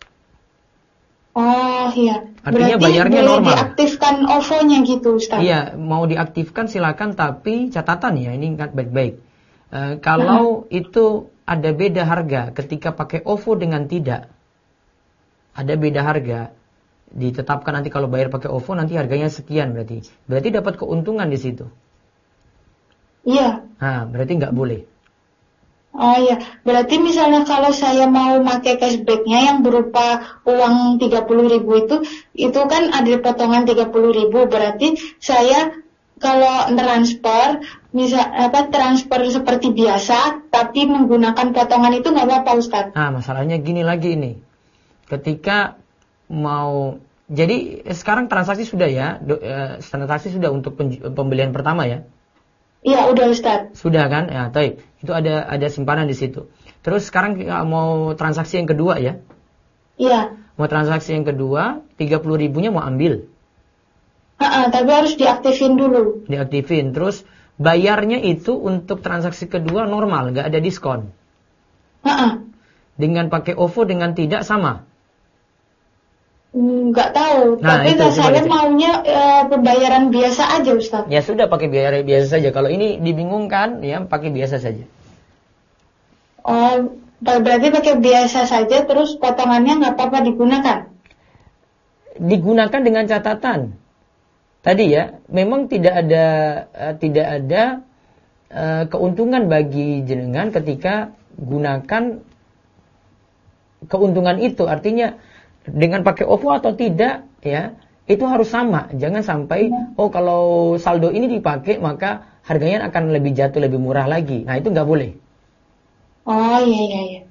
Oh iya. Artinya berarti bayarnya boleh normal. Diaktifkan OVO-nya gitu, Ustaz. Iya, mau diaktifkan silakan, tapi catatan ya, ini ingat baik-baik. Kalau itu ada beda harga ketika pakai OVO dengan tidak, ada beda harga. Ditetapkan nanti kalau bayar pakai OVO nanti harganya sekian berarti. Berarti dapat keuntungan di situ. Iya. Nah, berarti nggak boleh. Oh iya, berarti misalnya kalau saya mau pakai cashbacknya yang berupa uang 30.000 itu kan ada potongan 30.000, berarti saya kalau transfer transfer seperti biasa tapi menggunakan potongan itu nggak apa-apa, Ustaz? Nah, masalahnya gini lagi ini. Ketika mau, jadi sekarang transaksi sudah ya, transaksi sudah untuk pembelian pertama ya. Iya, udah Ustaz. Sudah kan? Ya, baik. Itu ada simpanan di situ. Terus sekarang mau transaksi yang kedua ya? Iya. Mau transaksi yang kedua, 30.000-nya mau ambil. Tapi harus diaktifin dulu. Diaktifin. Terus bayarnya itu untuk transaksi kedua normal, nggak ada diskon. Dengan pakai OVO dengan tidak sama. Nggak tahu, nah, tapi saya maunya pembayaran biasa aja, Ustaz. Ya sudah, pakai biaya biasa saja. Kalau ini dibingungkan, ya pakai biasa saja. Oh, berarti pakai biasa saja, terus potongannya nggak apa-apa digunakan? Digunakan dengan catatan. Tadi ya, memang tidak ada keuntungan bagi jenengan ketika gunakan keuntungan itu. Artinya dengan pakai OVO atau tidak ya, itu harus sama. Jangan sampai kalau saldo ini dipakai maka harganya akan lebih jatuh, lebih murah lagi. Nah, itu nggak boleh. Oh iya.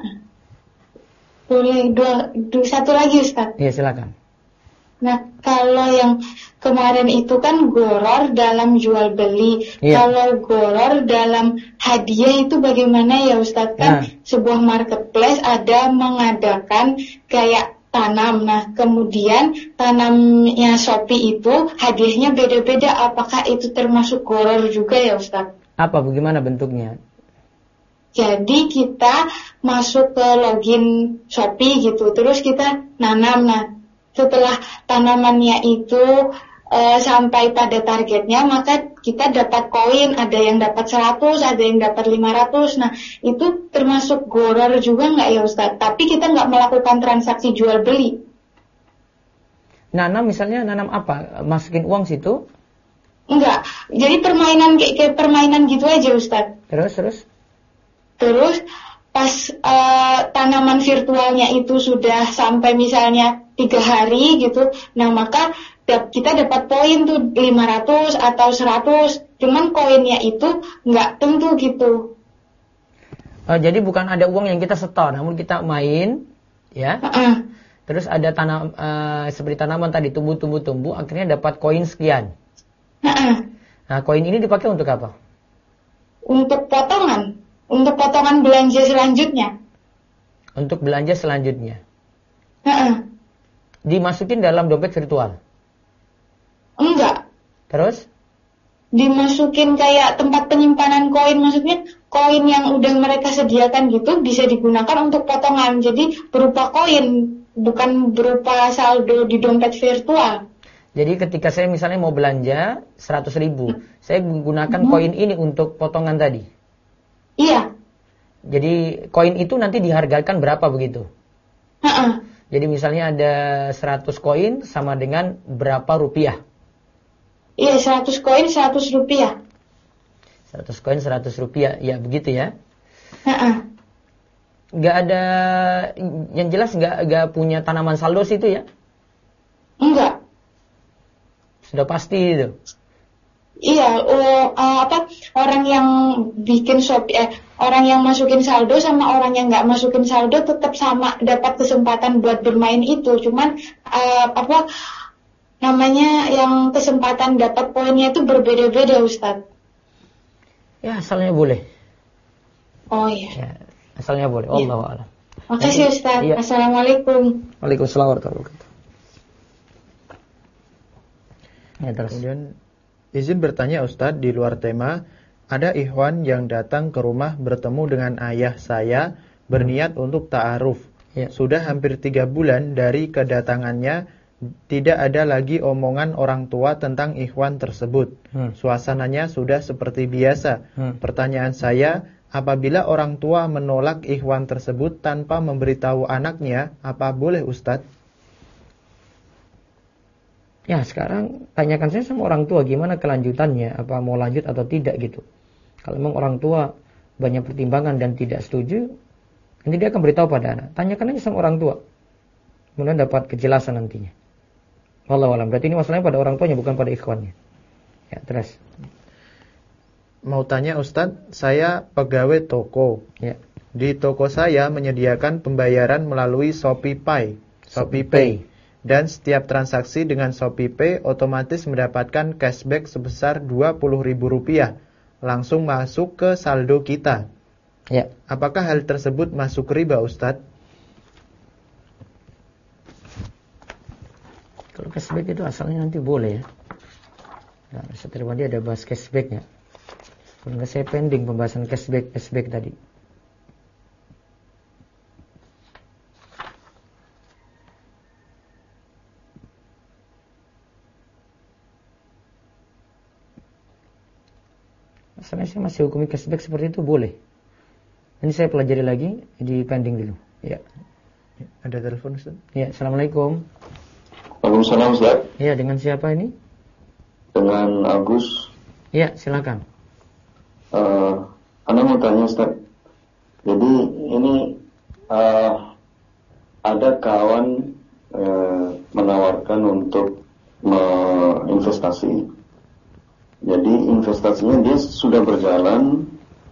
Boleh satu lagi, Ustaz. Iya, silakan. Nah, kalau yang kemarin itu kan goror dalam jual beli. Kalau goror dalam hadiah itu bagaimana ya, Ustaz? Kan sebuah marketplace ada mengadakan kayak tanam. Nah, kemudian tanamnya Shopee itu hadiahnya beda-beda. Apakah itu termasuk goror juga ya, Ustaz? Apa, bagaimana bentuknya? Jadi kita masuk ke login Shopee gitu, terus kita nanam. Nah, setelah tanamannya itu sampai pada targetnya, maka kita dapat koin, ada yang dapat 100, ada yang dapat 500. Nah, itu termasuk goror juga nggak ya Ustadz? Tapi kita nggak melakukan transaksi jual beli. Nanam misalnya nanam apa? Masukin uang situ? Enggak, jadi permainan kayak permainan gitu aja Ustadz. Terus pas tanaman virtualnya itu sudah sampai misalnya 3 hari gitu, nah maka kita dapat poin tuh 500 atau 100, cuman koinnya itu nggak tentu gitu. Jadi bukan ada uang yang kita setor, namun kita main, ya. Terus ada seperti tanaman tadi tumbuh, akhirnya dapat koin sekian. Nah, koin ini dipakai untuk apa? Untuk potongan belanja selanjutnya. Untuk belanja selanjutnya. Dimasukin dalam dompet virtual? Enggak. Terus? Dimasukin kayak tempat penyimpanan koin, maksudnya koin yang udah mereka sediakan gitu bisa digunakan untuk potongan. Jadi berupa koin, bukan berupa saldo di dompet virtual. Jadi ketika saya misalnya mau belanja 100.000, saya menggunakan koin ini untuk potongan tadi? Iya. Jadi koin itu nanti dihargakan berapa begitu? Jadi misalnya ada 100 koin sama dengan berapa rupiah? Iya, 100 koin 100 rupiah. 100 koin 100 rupiah, ya begitu ya? Nggak ada, yang jelas nggak punya tanaman saldo situ ya? Enggak. Sudah pasti itu? Iya, orang yang bikin Shopee, orang yang masukin saldo sama orang yang nggak masukin saldo tetap sama dapat kesempatan buat bermain itu. Cuman yang kesempatan dapat poinnya itu berbeda-beda Ustadz. Ya, asalnya boleh. Oh iya. Ya, asalnya boleh. Ya. Allahu a'lam. Makasih Ustadz. Iya. Assalamualaikum. Waalaikumsalam warahmatullahi wabarakatuh. Ya, terus. Kemudian izin bertanya Ustadz, di luar tema, ada ikhwan yang datang ke rumah bertemu dengan ayah saya berniat untuk ta'aruf. Ya. Sudah hampir 3 bulan dari kedatangannya, tidak ada lagi omongan orang tua tentang ikhwan tersebut. Suasananya sudah seperti biasa. Pertanyaan saya, apabila orang tua menolak ikhwan tersebut tanpa memberitahu anaknya, apa boleh Ustadz? Ya, sekarang tanyakan saya sama orang tua gimana kelanjutannya, apa mau lanjut atau tidak gitu. Kalau memang orang tua banyak pertimbangan dan tidak setuju, nanti dia akan beritahu pada anak. Tanyakan aja sama orang tua. Kemudian dapat kejelasan nantinya. Wallahu a'lam. Berarti ini masalahnya pada orang tuanya, bukan pada ikhwannya. Ya, terus. Mau tanya Ustadz, saya pegawai toko. Ya. Di toko saya menyediakan pembayaran melalui Shopee Pay. Dan setiap transaksi dengan Shopee Pay otomatis mendapatkan cashback sebesar Rp20.000 langsung masuk ke saldo kita. Ya. Apakah hal tersebut masuk riba Ustadz? Kalau cashback itu asalnya nanti boleh ya. Nah, setelah dia ada bahas cashbacknya. Kalau nggak saya pending pembahasan cashback tadi. Asalnya saya masih hukumi cashback seperti itu boleh. Ini saya pelajari lagi, di pending dulu. Ya. Ada telepon Ustaz? Ya, assalamualaikum. Waalaikumsalam Ustaz. Iya, dengan siapa ini? Dengan Agus. Iya, silakan. Anda mau tanya Ustaz. Jadi ini ada kawan menawarkan untuk investasi. Jadi investasinya dia sudah berjalan,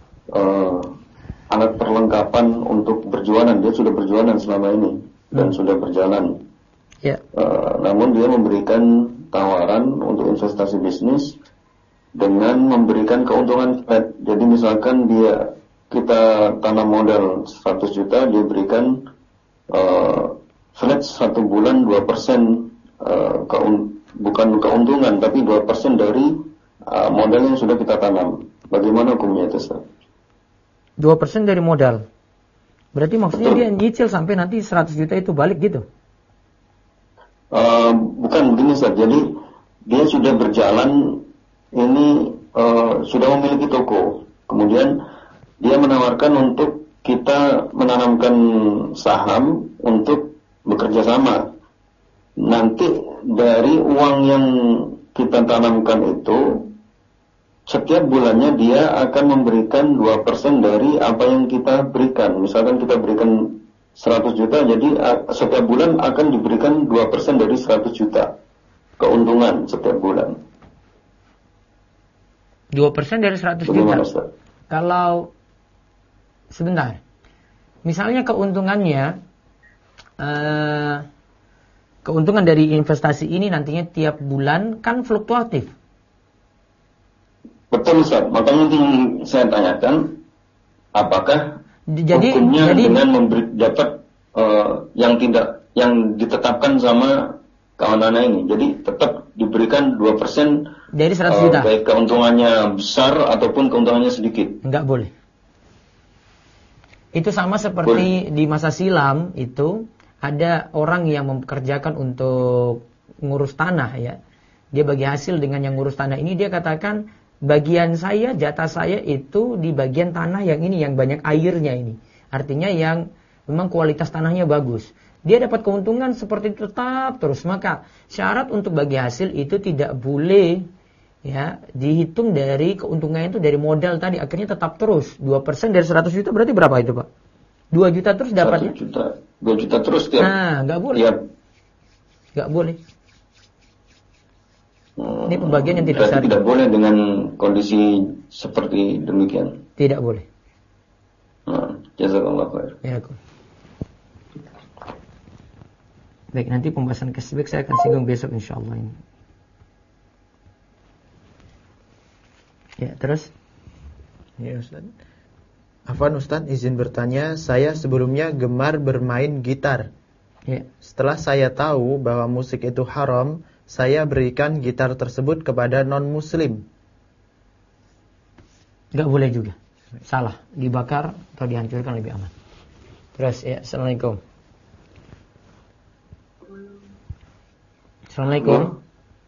alat perlengkapan untuk berjualan, dia sudah berjualan selama ini dan sudah berjalan. Ya. Namun dia memberikan tawaran untuk investasi bisnis dengan memberikan keuntungan flat. Jadi misalkan kita tanam modal 100 juta, dia berikan flat 1 bulan 2%, bukan keuntungan tapi 2% dari modal yang sudah kita tanam. Bagaimana hukumnya itu Ustaz? 2% dari modal. Berarti maksudnya dia nyicil sampai nanti 100 juta itu balik gitu? Bukan begini Ustaz. Jadi dia sudah berjalan ini sudah memiliki toko. Kemudian dia menawarkan untuk kita menanamkan saham untuk bekerja sama. Nanti dari uang yang kita tanamkan itu setiap bulannya dia akan memberikan 2% dari apa yang kita berikan. Misalkan kita berikan 100 juta, jadi setiap bulan akan diberikan 2% dari 100 juta keuntungan setiap bulan. 2% dari 100 juta. Ustaz? Kalau sebentar, misalnya keuntungannya, keuntungan dari investasi ini nantinya tiap bulan kan fluktuatif. Betul Ustaz, makanya yang saya tanyakan, apakah hukumnya dengan dapat yang ditetapkan sama kawan Ana ini, jadi tetap diberikan 2% dari 100 juta. Baik keuntungannya besar ataupun keuntungannya sedikit. Enggak boleh. Itu sama seperti di masa silam itu ada orang yang mempekerjakan untuk ngurus tanah ya. Dia bagi hasil dengan yang ngurus tanah ini, dia katakan bagian saya, jatah saya itu di bagian tanah yang ini, yang banyak airnya ini. Artinya yang memang kualitas tanahnya bagus. Dia dapat keuntungan seperti itu tetap terus. Maka syarat untuk bagi hasil itu tidak boleh ya dihitung dari keuntungannya itu dari modal tadi. Akhirnya tetap terus 2% dari 100 juta berarti berapa itu Pak? 2 juta terus dapatnya? 2 juta terus tiap. Nah, nggak boleh. Nggak boleh. Ini pembagian yang tidak syar'i. Tidak boleh dengan kondisi seperti demikian. Tidak boleh. Jazakallah khair. Ya, baik, nanti pembahasan cashback saya akan singgung besok insyaallah ini. Ya, terus? Ya, Ustaz. Afwan Ustaz, izin bertanya, saya sebelumnya gemar bermain gitar. Ya. Setelah saya tahu bahwa musik itu haram, saya berikan gitar tersebut kepada non-muslim. Enggak boleh juga. Salah, dibakar atau dihancurkan lebih aman. Terus ya, Assalamualaikum. Assalamualaikum.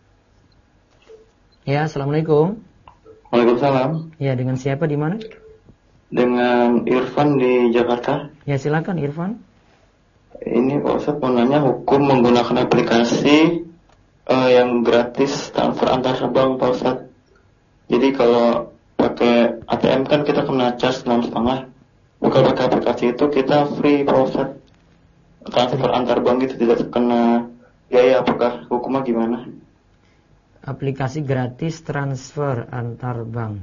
Ya, Assalamualaikum. Waalaikumsalam. Ya, dengan siapa di mana? Dengan Irfan di Jakarta. Ya, silakan Irfan. Ini Pak Ustadz mau nanya hukum menggunakan aplikasi yang gratis transfer antar bank Pak Ustadz. Jadi kalau pakai ATM kan kita kena charge 6,5. Kalau pakai aplikasi itu kita free Pak Ustadz. Transfer antar bank itu tidak kena biaya, apakah hukumnya gimana? Aplikasi gratis transfer antar bank.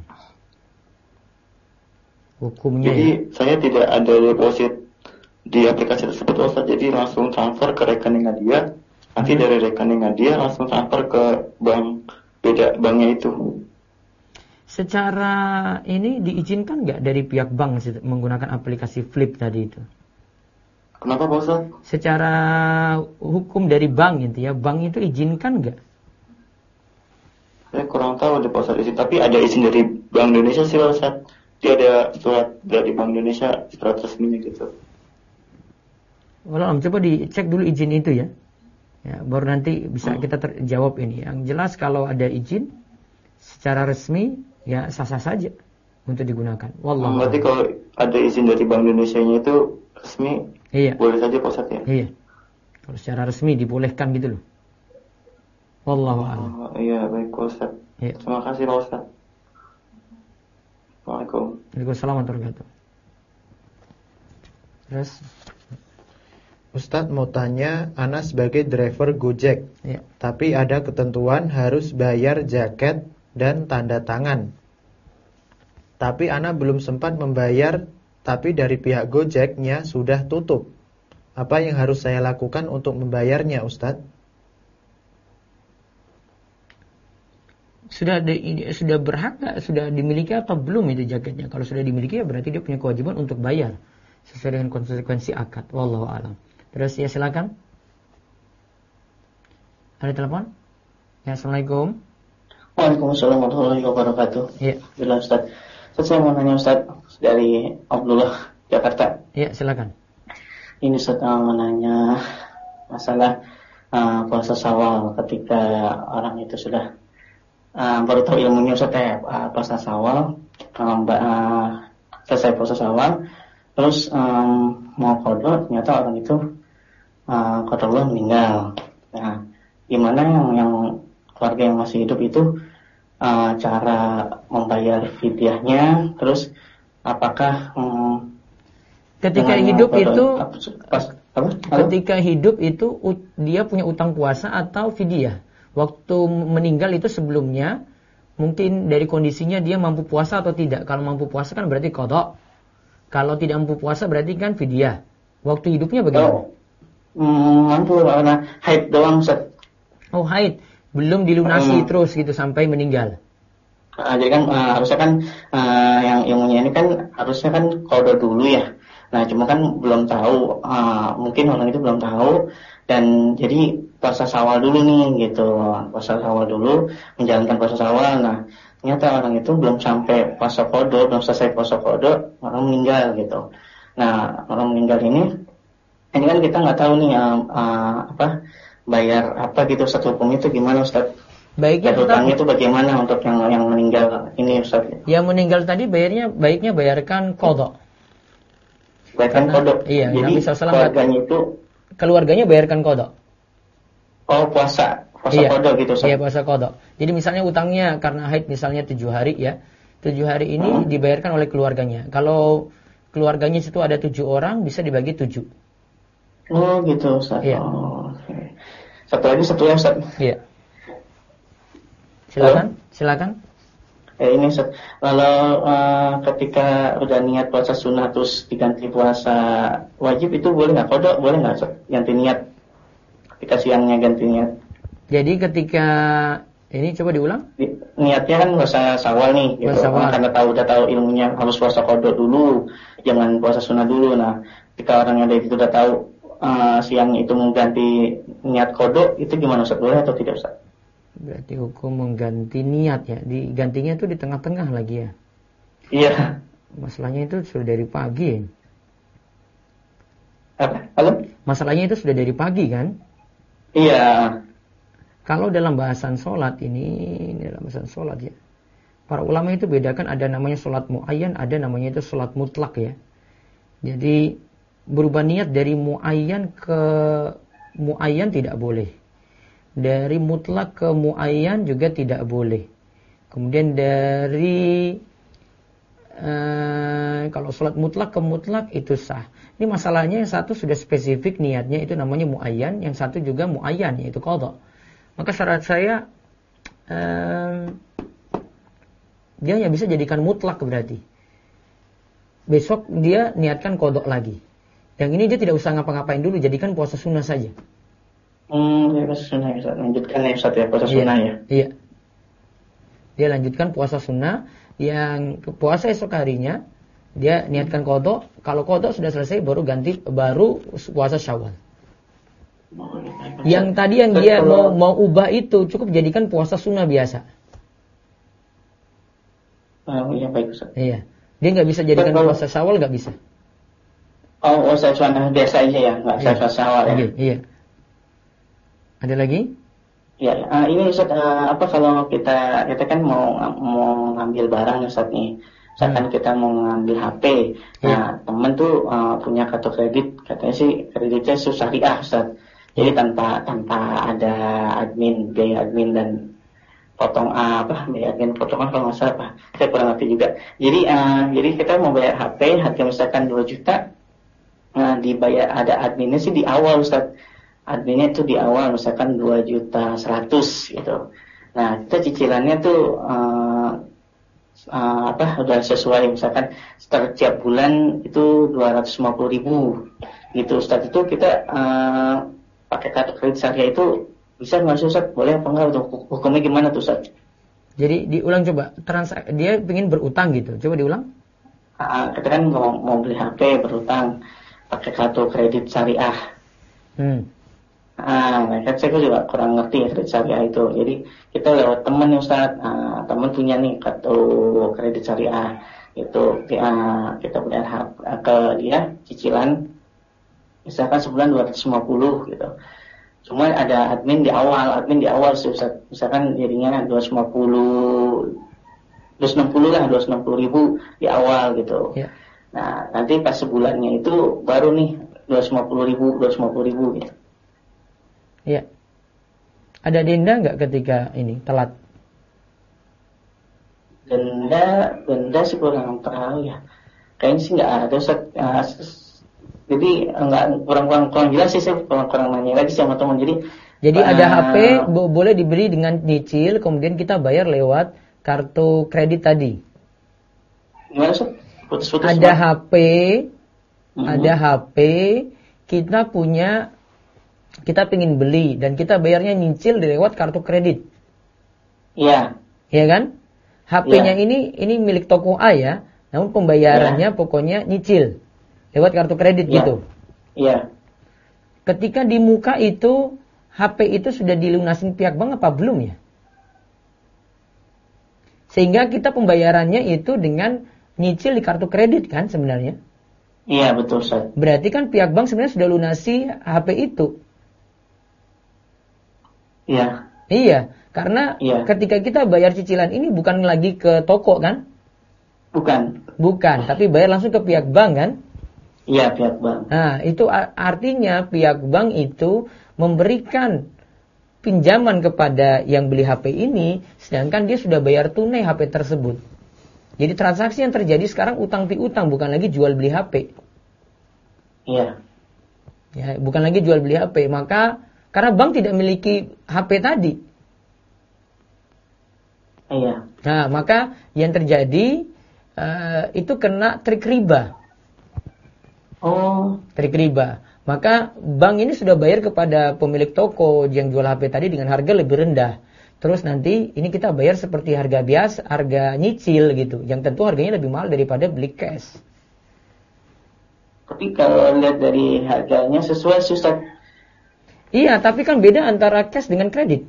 Hukumnya jadi saya tidak ada deposit di aplikasi tersebut Ustaz, jadi langsung transfer ke rekening dia. Nanti dari rekening dia langsung transfer ke bank, beda banknya itu. Secara ini diizinkan nggak dari pihak bank menggunakan aplikasi Flip tadi itu? Kenapa Pak Ustaz? Secara hukum dari bank itu ya, bank itu izinkan nggak? Saya kurang tahu deh Pak Ustaz izin, tapi ada izin dari Bank Indonesia sih Pak Ustaz. Dia ada surat dari Bank Indonesia, surat resminya gitu. Coba dicek dulu izin itu ya. Ya, baru nanti bisa kita terjawab ini. Yang jelas kalau ada izin secara resmi ya sah-sah saja untuk digunakan. Wallahu berarti kalau ada izin dari Bank Indonesia-nya itu resmi, iya, boleh saja Pak Ustaz ya? Iya. Kalau secara resmi dibolehkan gitu loh. Wallahu a'lam. Iya, baik Pak Ustaz. Iya. Terima kasih Pak Ustaz. Waalaikumsalam warahmatullahi wabarakatuh. Terus Ustadz mau tanya, Ana sebagai driver Gojek, ya, tapi ada ketentuan harus bayar jaket dan tanda tangan. Tapi Ana belum sempat membayar, tapi dari pihak Gojeknya sudah tutup. Apa yang harus saya lakukan untuk membayarnya, Ustadz? Sudah berhak nggak? Sudah dimiliki atau belum itu jaketnya? Kalau sudah dimiliki ya berarti dia punya kewajiban untuk bayar sesuai dengan konsekuensi akad. Wallahu a'lam. Terus ya silakan. Ada telepon? Ya, Assalamualaikum. Waalaikumsalam warahmatullahi wabarakatuh. Iya. Bila Ustaz. Saya mau nanya Ustaz dari Abdullah Jakarta. Ya, silakan. Ini Ustaz mau nanya masalah puasa Syawal ketika orang itu sudah baru tahu ilmunya Ustaz puasa Syawal, selesai puasa Syawal, terus mau qada, ternyata orang itu qadarullah meninggal. Nah, gimana yang keluarga yang masih hidup itu cara membayar fidyahnya, terus apakah ketika hidup itu ketika hidup itu dia punya utang puasa atau fidyah? Waktu meninggal itu sebelumnya mungkin dari kondisinya dia mampu puasa atau tidak. Kalau mampu puasa kan berarti qada. Kalau tidak mampu puasa berarti kan fidyah. Waktu hidupnya bagaimana? Mampu, karena haid doang Ustaz. Oh, haid. Belum dilunasi terus gitu sampai meninggal. Jadi kan harusnya kan yang ilmunya ini kan harusnya kan qada dulu ya. Nah, cuma kan belum tahu, mungkin orang itu belum tahu, dan jadi puasa Syawal dulu nih gitu, puasa Syawal dulu, menjalankan puasa Syawal. Nah, ternyata orang itu belum sampai puasa qada, belum selesai puasa qada, orang meninggal gitu. Nah, orang meninggal ini kan kita nggak tahu nih bayar apa gitu, Ustaz, hukum itu gimana Ustaz? Baiknya hutangnya itu bagaimana untuk yang meninggal ini Ustaz? Yang meninggal tadi baiknya bayarkan qada. Bayarkan qada. Iya, jadi Nabi SAW keluarganya bayarkan qada. Oh, puasa qada gitu Ustaz. Iya, puasa qada. Jadi misalnya utangnya karena haid misalnya 7 hari ya. 7 hari ini dibayarkan oleh keluarganya. Kalau keluarganya itu ada 7 orang, bisa dibagi 7. Oh gitu Ustaz. Iya. Oh, okay. Satu ya Ustaz. Iya. Silakan. Ini Ustaz. Kalau ketika udah niat puasa sunnah terus diganti puasa wajib itu boleh nggak? Qada boleh nggak Ustaz? Ganti niat. Ketika siangnya ganti niat. Jadi ketika ini coba diulang. Niatnya kan puasa Syawal nih, gitu. Karena udah tahu ilmunya harus puasa qada dulu, jangan puasa sunnah dulu. Nah, ketika orang yang itu udah tahu siangnya itu mengganti niat qada, itu gimana Ustaz? Boleh atau tidak Ustaz? Berarti hukum mengganti niat ya. Digantinya itu di tengah-tengah lagi ya. Iya. Masalahnya itu sudah dari pagi. Apa? Halo? Masalahnya itu sudah dari pagi kan? Iya. Kalau dalam bahasan sholat ini dalam bahasan sholat ya. Para ulama itu bedakan ada namanya sholat muayyan, ada namanya itu sholat mutlak ya. Jadi berubah niat dari muayyan ke muayyan tidak boleh. Dari mutlak ke muayyan juga tidak boleh. Kemudian dari kalau sholat mutlak ke mutlak itu sah. Ini masalahnya yang satu sudah spesifik niatnya itu namanya muayyan, yang satu juga muayyan yaitu qada. Maka syarat saya dia hanya bisa jadikan mutlak berarti. Besok dia niatkan qada lagi. Yang ini dia tidak usah ngapa-ngapain dulu, jadikan puasa sunnah saja. Ya puasa sunnah ya, lanjutkan ya Ustaz ya, puasa sunnah ya. Iya. Dia lanjutkan puasa sunnah, yang puasa esok harinya dia niatkan qada, kalau qada sudah selesai baru puasa Syawal. Yang tadi yang dia mau ubah itu cukup jadikan puasa sunnah biasa. Iya baik Ustaz. Iya. Dia nggak bisa jadikan puasa Syawal, nggak bisa. Oh, puasa sunnah biasa aja ya, nggak puasa Syawal ya. Iya. Ada lagi? Ya, ini Ustaz, kalau kita kan mau ngambil barang Ustaz nih. Misalkan kita mau ngambil HP. Nah, temen tuh punya kartu kredit, katanya sih kreditnya syariah Ustaz. Jadi tanpa ada biaya admin dan biaya admin potongan kalau nggak salah apa. Saya kurang ngerti juga. Jadi kita mau bayar HP harga misalkan 2 juta. Nah, dibayar ada adminnya sih di awal Ustaz. Adminnya itu di awal misalkan 2.100.000 gitu. Nah, kita cicilannya tuh udah sesuai, misalkan setiap bulan itu 250.000 gitu Ustaz. Itu kita pakai kartu kredit syariah itu bisa nggak sih Ustaz? Boleh apa enggak? Hukumnya gimana tuh Ustaz? Jadi diulang coba, dia ingin berutang gitu, coba diulang. Kita kan mau beli HP berutang pakai kartu kredit syariah. Saya juga kurang ngerti ya kredit syariah itu. Jadi kita lewat teman nih Ustaz, teman punya nih kartu kredit syariah. itu kita bayar ke dia cicilan misalkan sebulan 250 gitu. Cuma ada admin di awal misalkan jadinya 260 lah, 260 ribu di awal gitu. Yeah. Nah, nanti pas sebulannya itu baru nih 250 ribu gitu. Iya. Ada denda nggak ketika ini telat? Denda sih kurang tahu ya. Kayaknya sih nggak ada. Jadi nggak kurang jelas sih, saya kurang nanya lagi sama teman. Jadi ada HP boleh dibeli dengan nyicil, kemudian kita bayar lewat kartu kredit tadi. Gimana sih? Putus-putus. Ada HP, ada HP, kita pengen beli dan kita bayarnya nyicil lewat kartu kredit. Iya. Iya kan? HP-nya ini milik toko A ya, namun pembayarannya pokoknya nyicil lewat kartu kredit gitu. Iya. Ketika di muka itu HP itu sudah dilunasin pihak bank apa belum ya? Sehingga kita pembayarannya itu dengan nyicil di kartu kredit kan sebenarnya? Iya, betul, Ustaz. Berarti kan pihak bank sebenarnya sudah lunasi HP itu. Iya. Iya, karena ketika kita bayar cicilan ini bukan lagi ke toko kan? Bukan, tapi bayar langsung ke pihak bank kan? Iya, pihak bank. Nah, itu artinya pihak bank itu memberikan pinjaman kepada yang beli HP ini, sedangkan dia sudah bayar tunai HP tersebut. Jadi transaksi yang terjadi sekarang utang piutang, bukan lagi jual beli HP. Iya. Ya, bukan lagi jual beli HP, maka karena bank tidak memiliki HP tadi. Iya. Nah, maka yang terjadi itu kena trik riba. Oh. Trik riba. Maka bank ini sudah bayar kepada pemilik toko yang jual HP tadi dengan harga lebih rendah. Terus nanti ini kita bayar seperti harga biasa, harga nyicil gitu. Yang tentu harganya lebih mahal daripada beli cash. Tapi kalau lihat dari harganya sesuai Ustaz. Iya, tapi kan beda antara cash dengan kredit.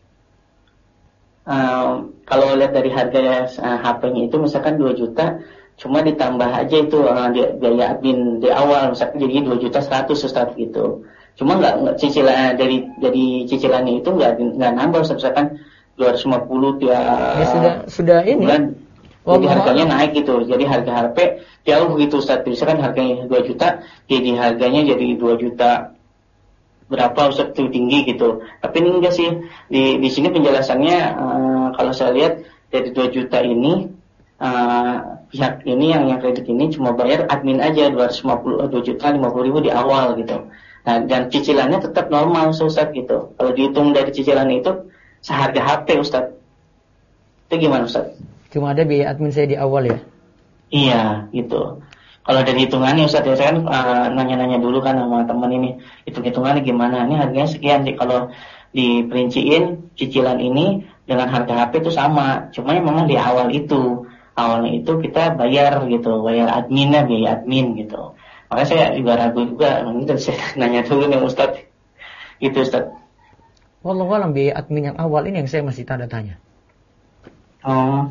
Kalau lihat dari harga HP-nya itu misalkan 2 juta, cuma ditambah aja itu biaya admin di awal, misalkan jadi 2.100.000 Ustaz gitu. Cuma nggak cicilan dari cicilannya itu nggak nambah, misalkan 250 tiap sudah ini bulan. Jadi harganya naik gitu. Jadi harga HP jauh gitu Ustaz. Misalkan harganya 2 juta, jadi harganya jadi 2 juta berapa Ustaz, itu tinggi gitu. Tapi ini enggak sih. Di sini penjelasannya kalau saya lihat dari 2 juta ini pihak ini yang kredit ini cuma bayar admin aja 2.050.000 di awal gitu. Nah, dan cicilannya tetap normal Ustaz gitu. Kalau dihitung dari cicilannya itu seharga HP Ustaz. Itu gimana Ustaz? Cuma ada biaya admin saya di awal ya? Iya gitu. Kalau dari hitungannya Ustaz, ya saya kan nanya-nanya dulu kan sama teman ini, hitung-hitungannya gimana? Ini harganya sekian sih. Kalau diperinciin cicilan ini dengan harga HP itu sama. Cuma memang di awalnya itu kita bayar gitu, bayar adminnya, biaya admin gitu. Makanya saya juga ragu juga, gitu saya nanya dulu nih Ustaz. Gitu Ustaz. Wallahualam, biaya admin yang awal ini yang saya masih tanda tanya. Oh.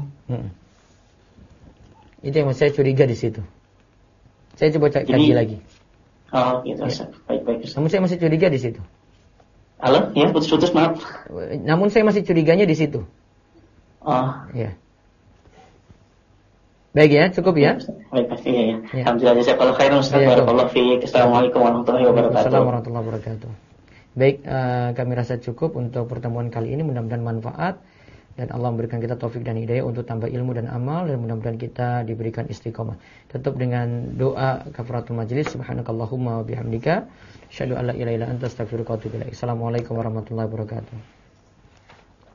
Itu yang saya curiga di situ. Saya coba kaji lagi. Oh, gitu Ustaz. Baik. Namun saya masih curiga di situ. Halo, ya putus-putus maaf. Namun saya masih curiganya di situ. Oh. Ya. Baik ya, cukup ya. Baik, pasti ya. Alhamdulillah, jazakallahu khairan Ustaz. Barakallahu fiik. Assalamualaikum warahmatullahi wabarakatuh. Assalamualaikum warahmatullahi wabarakatuh. Baik, kami rasa cukup untuk pertemuan kali ini, mudah-mudahan manfaat dan Allah memberikan kita taufik dan hidayah untuk tambah ilmu dan amal, dan mudah-mudahan kita diberikan istiqomah. Tutup dengan doa kafaratul majlis. Subhanakallahumma wa bihamdika asyhadu an la ilaha illa anta astaghfiruka wa atubu ilaik. Assalamualaikum warahmatullahi wabarakatuh.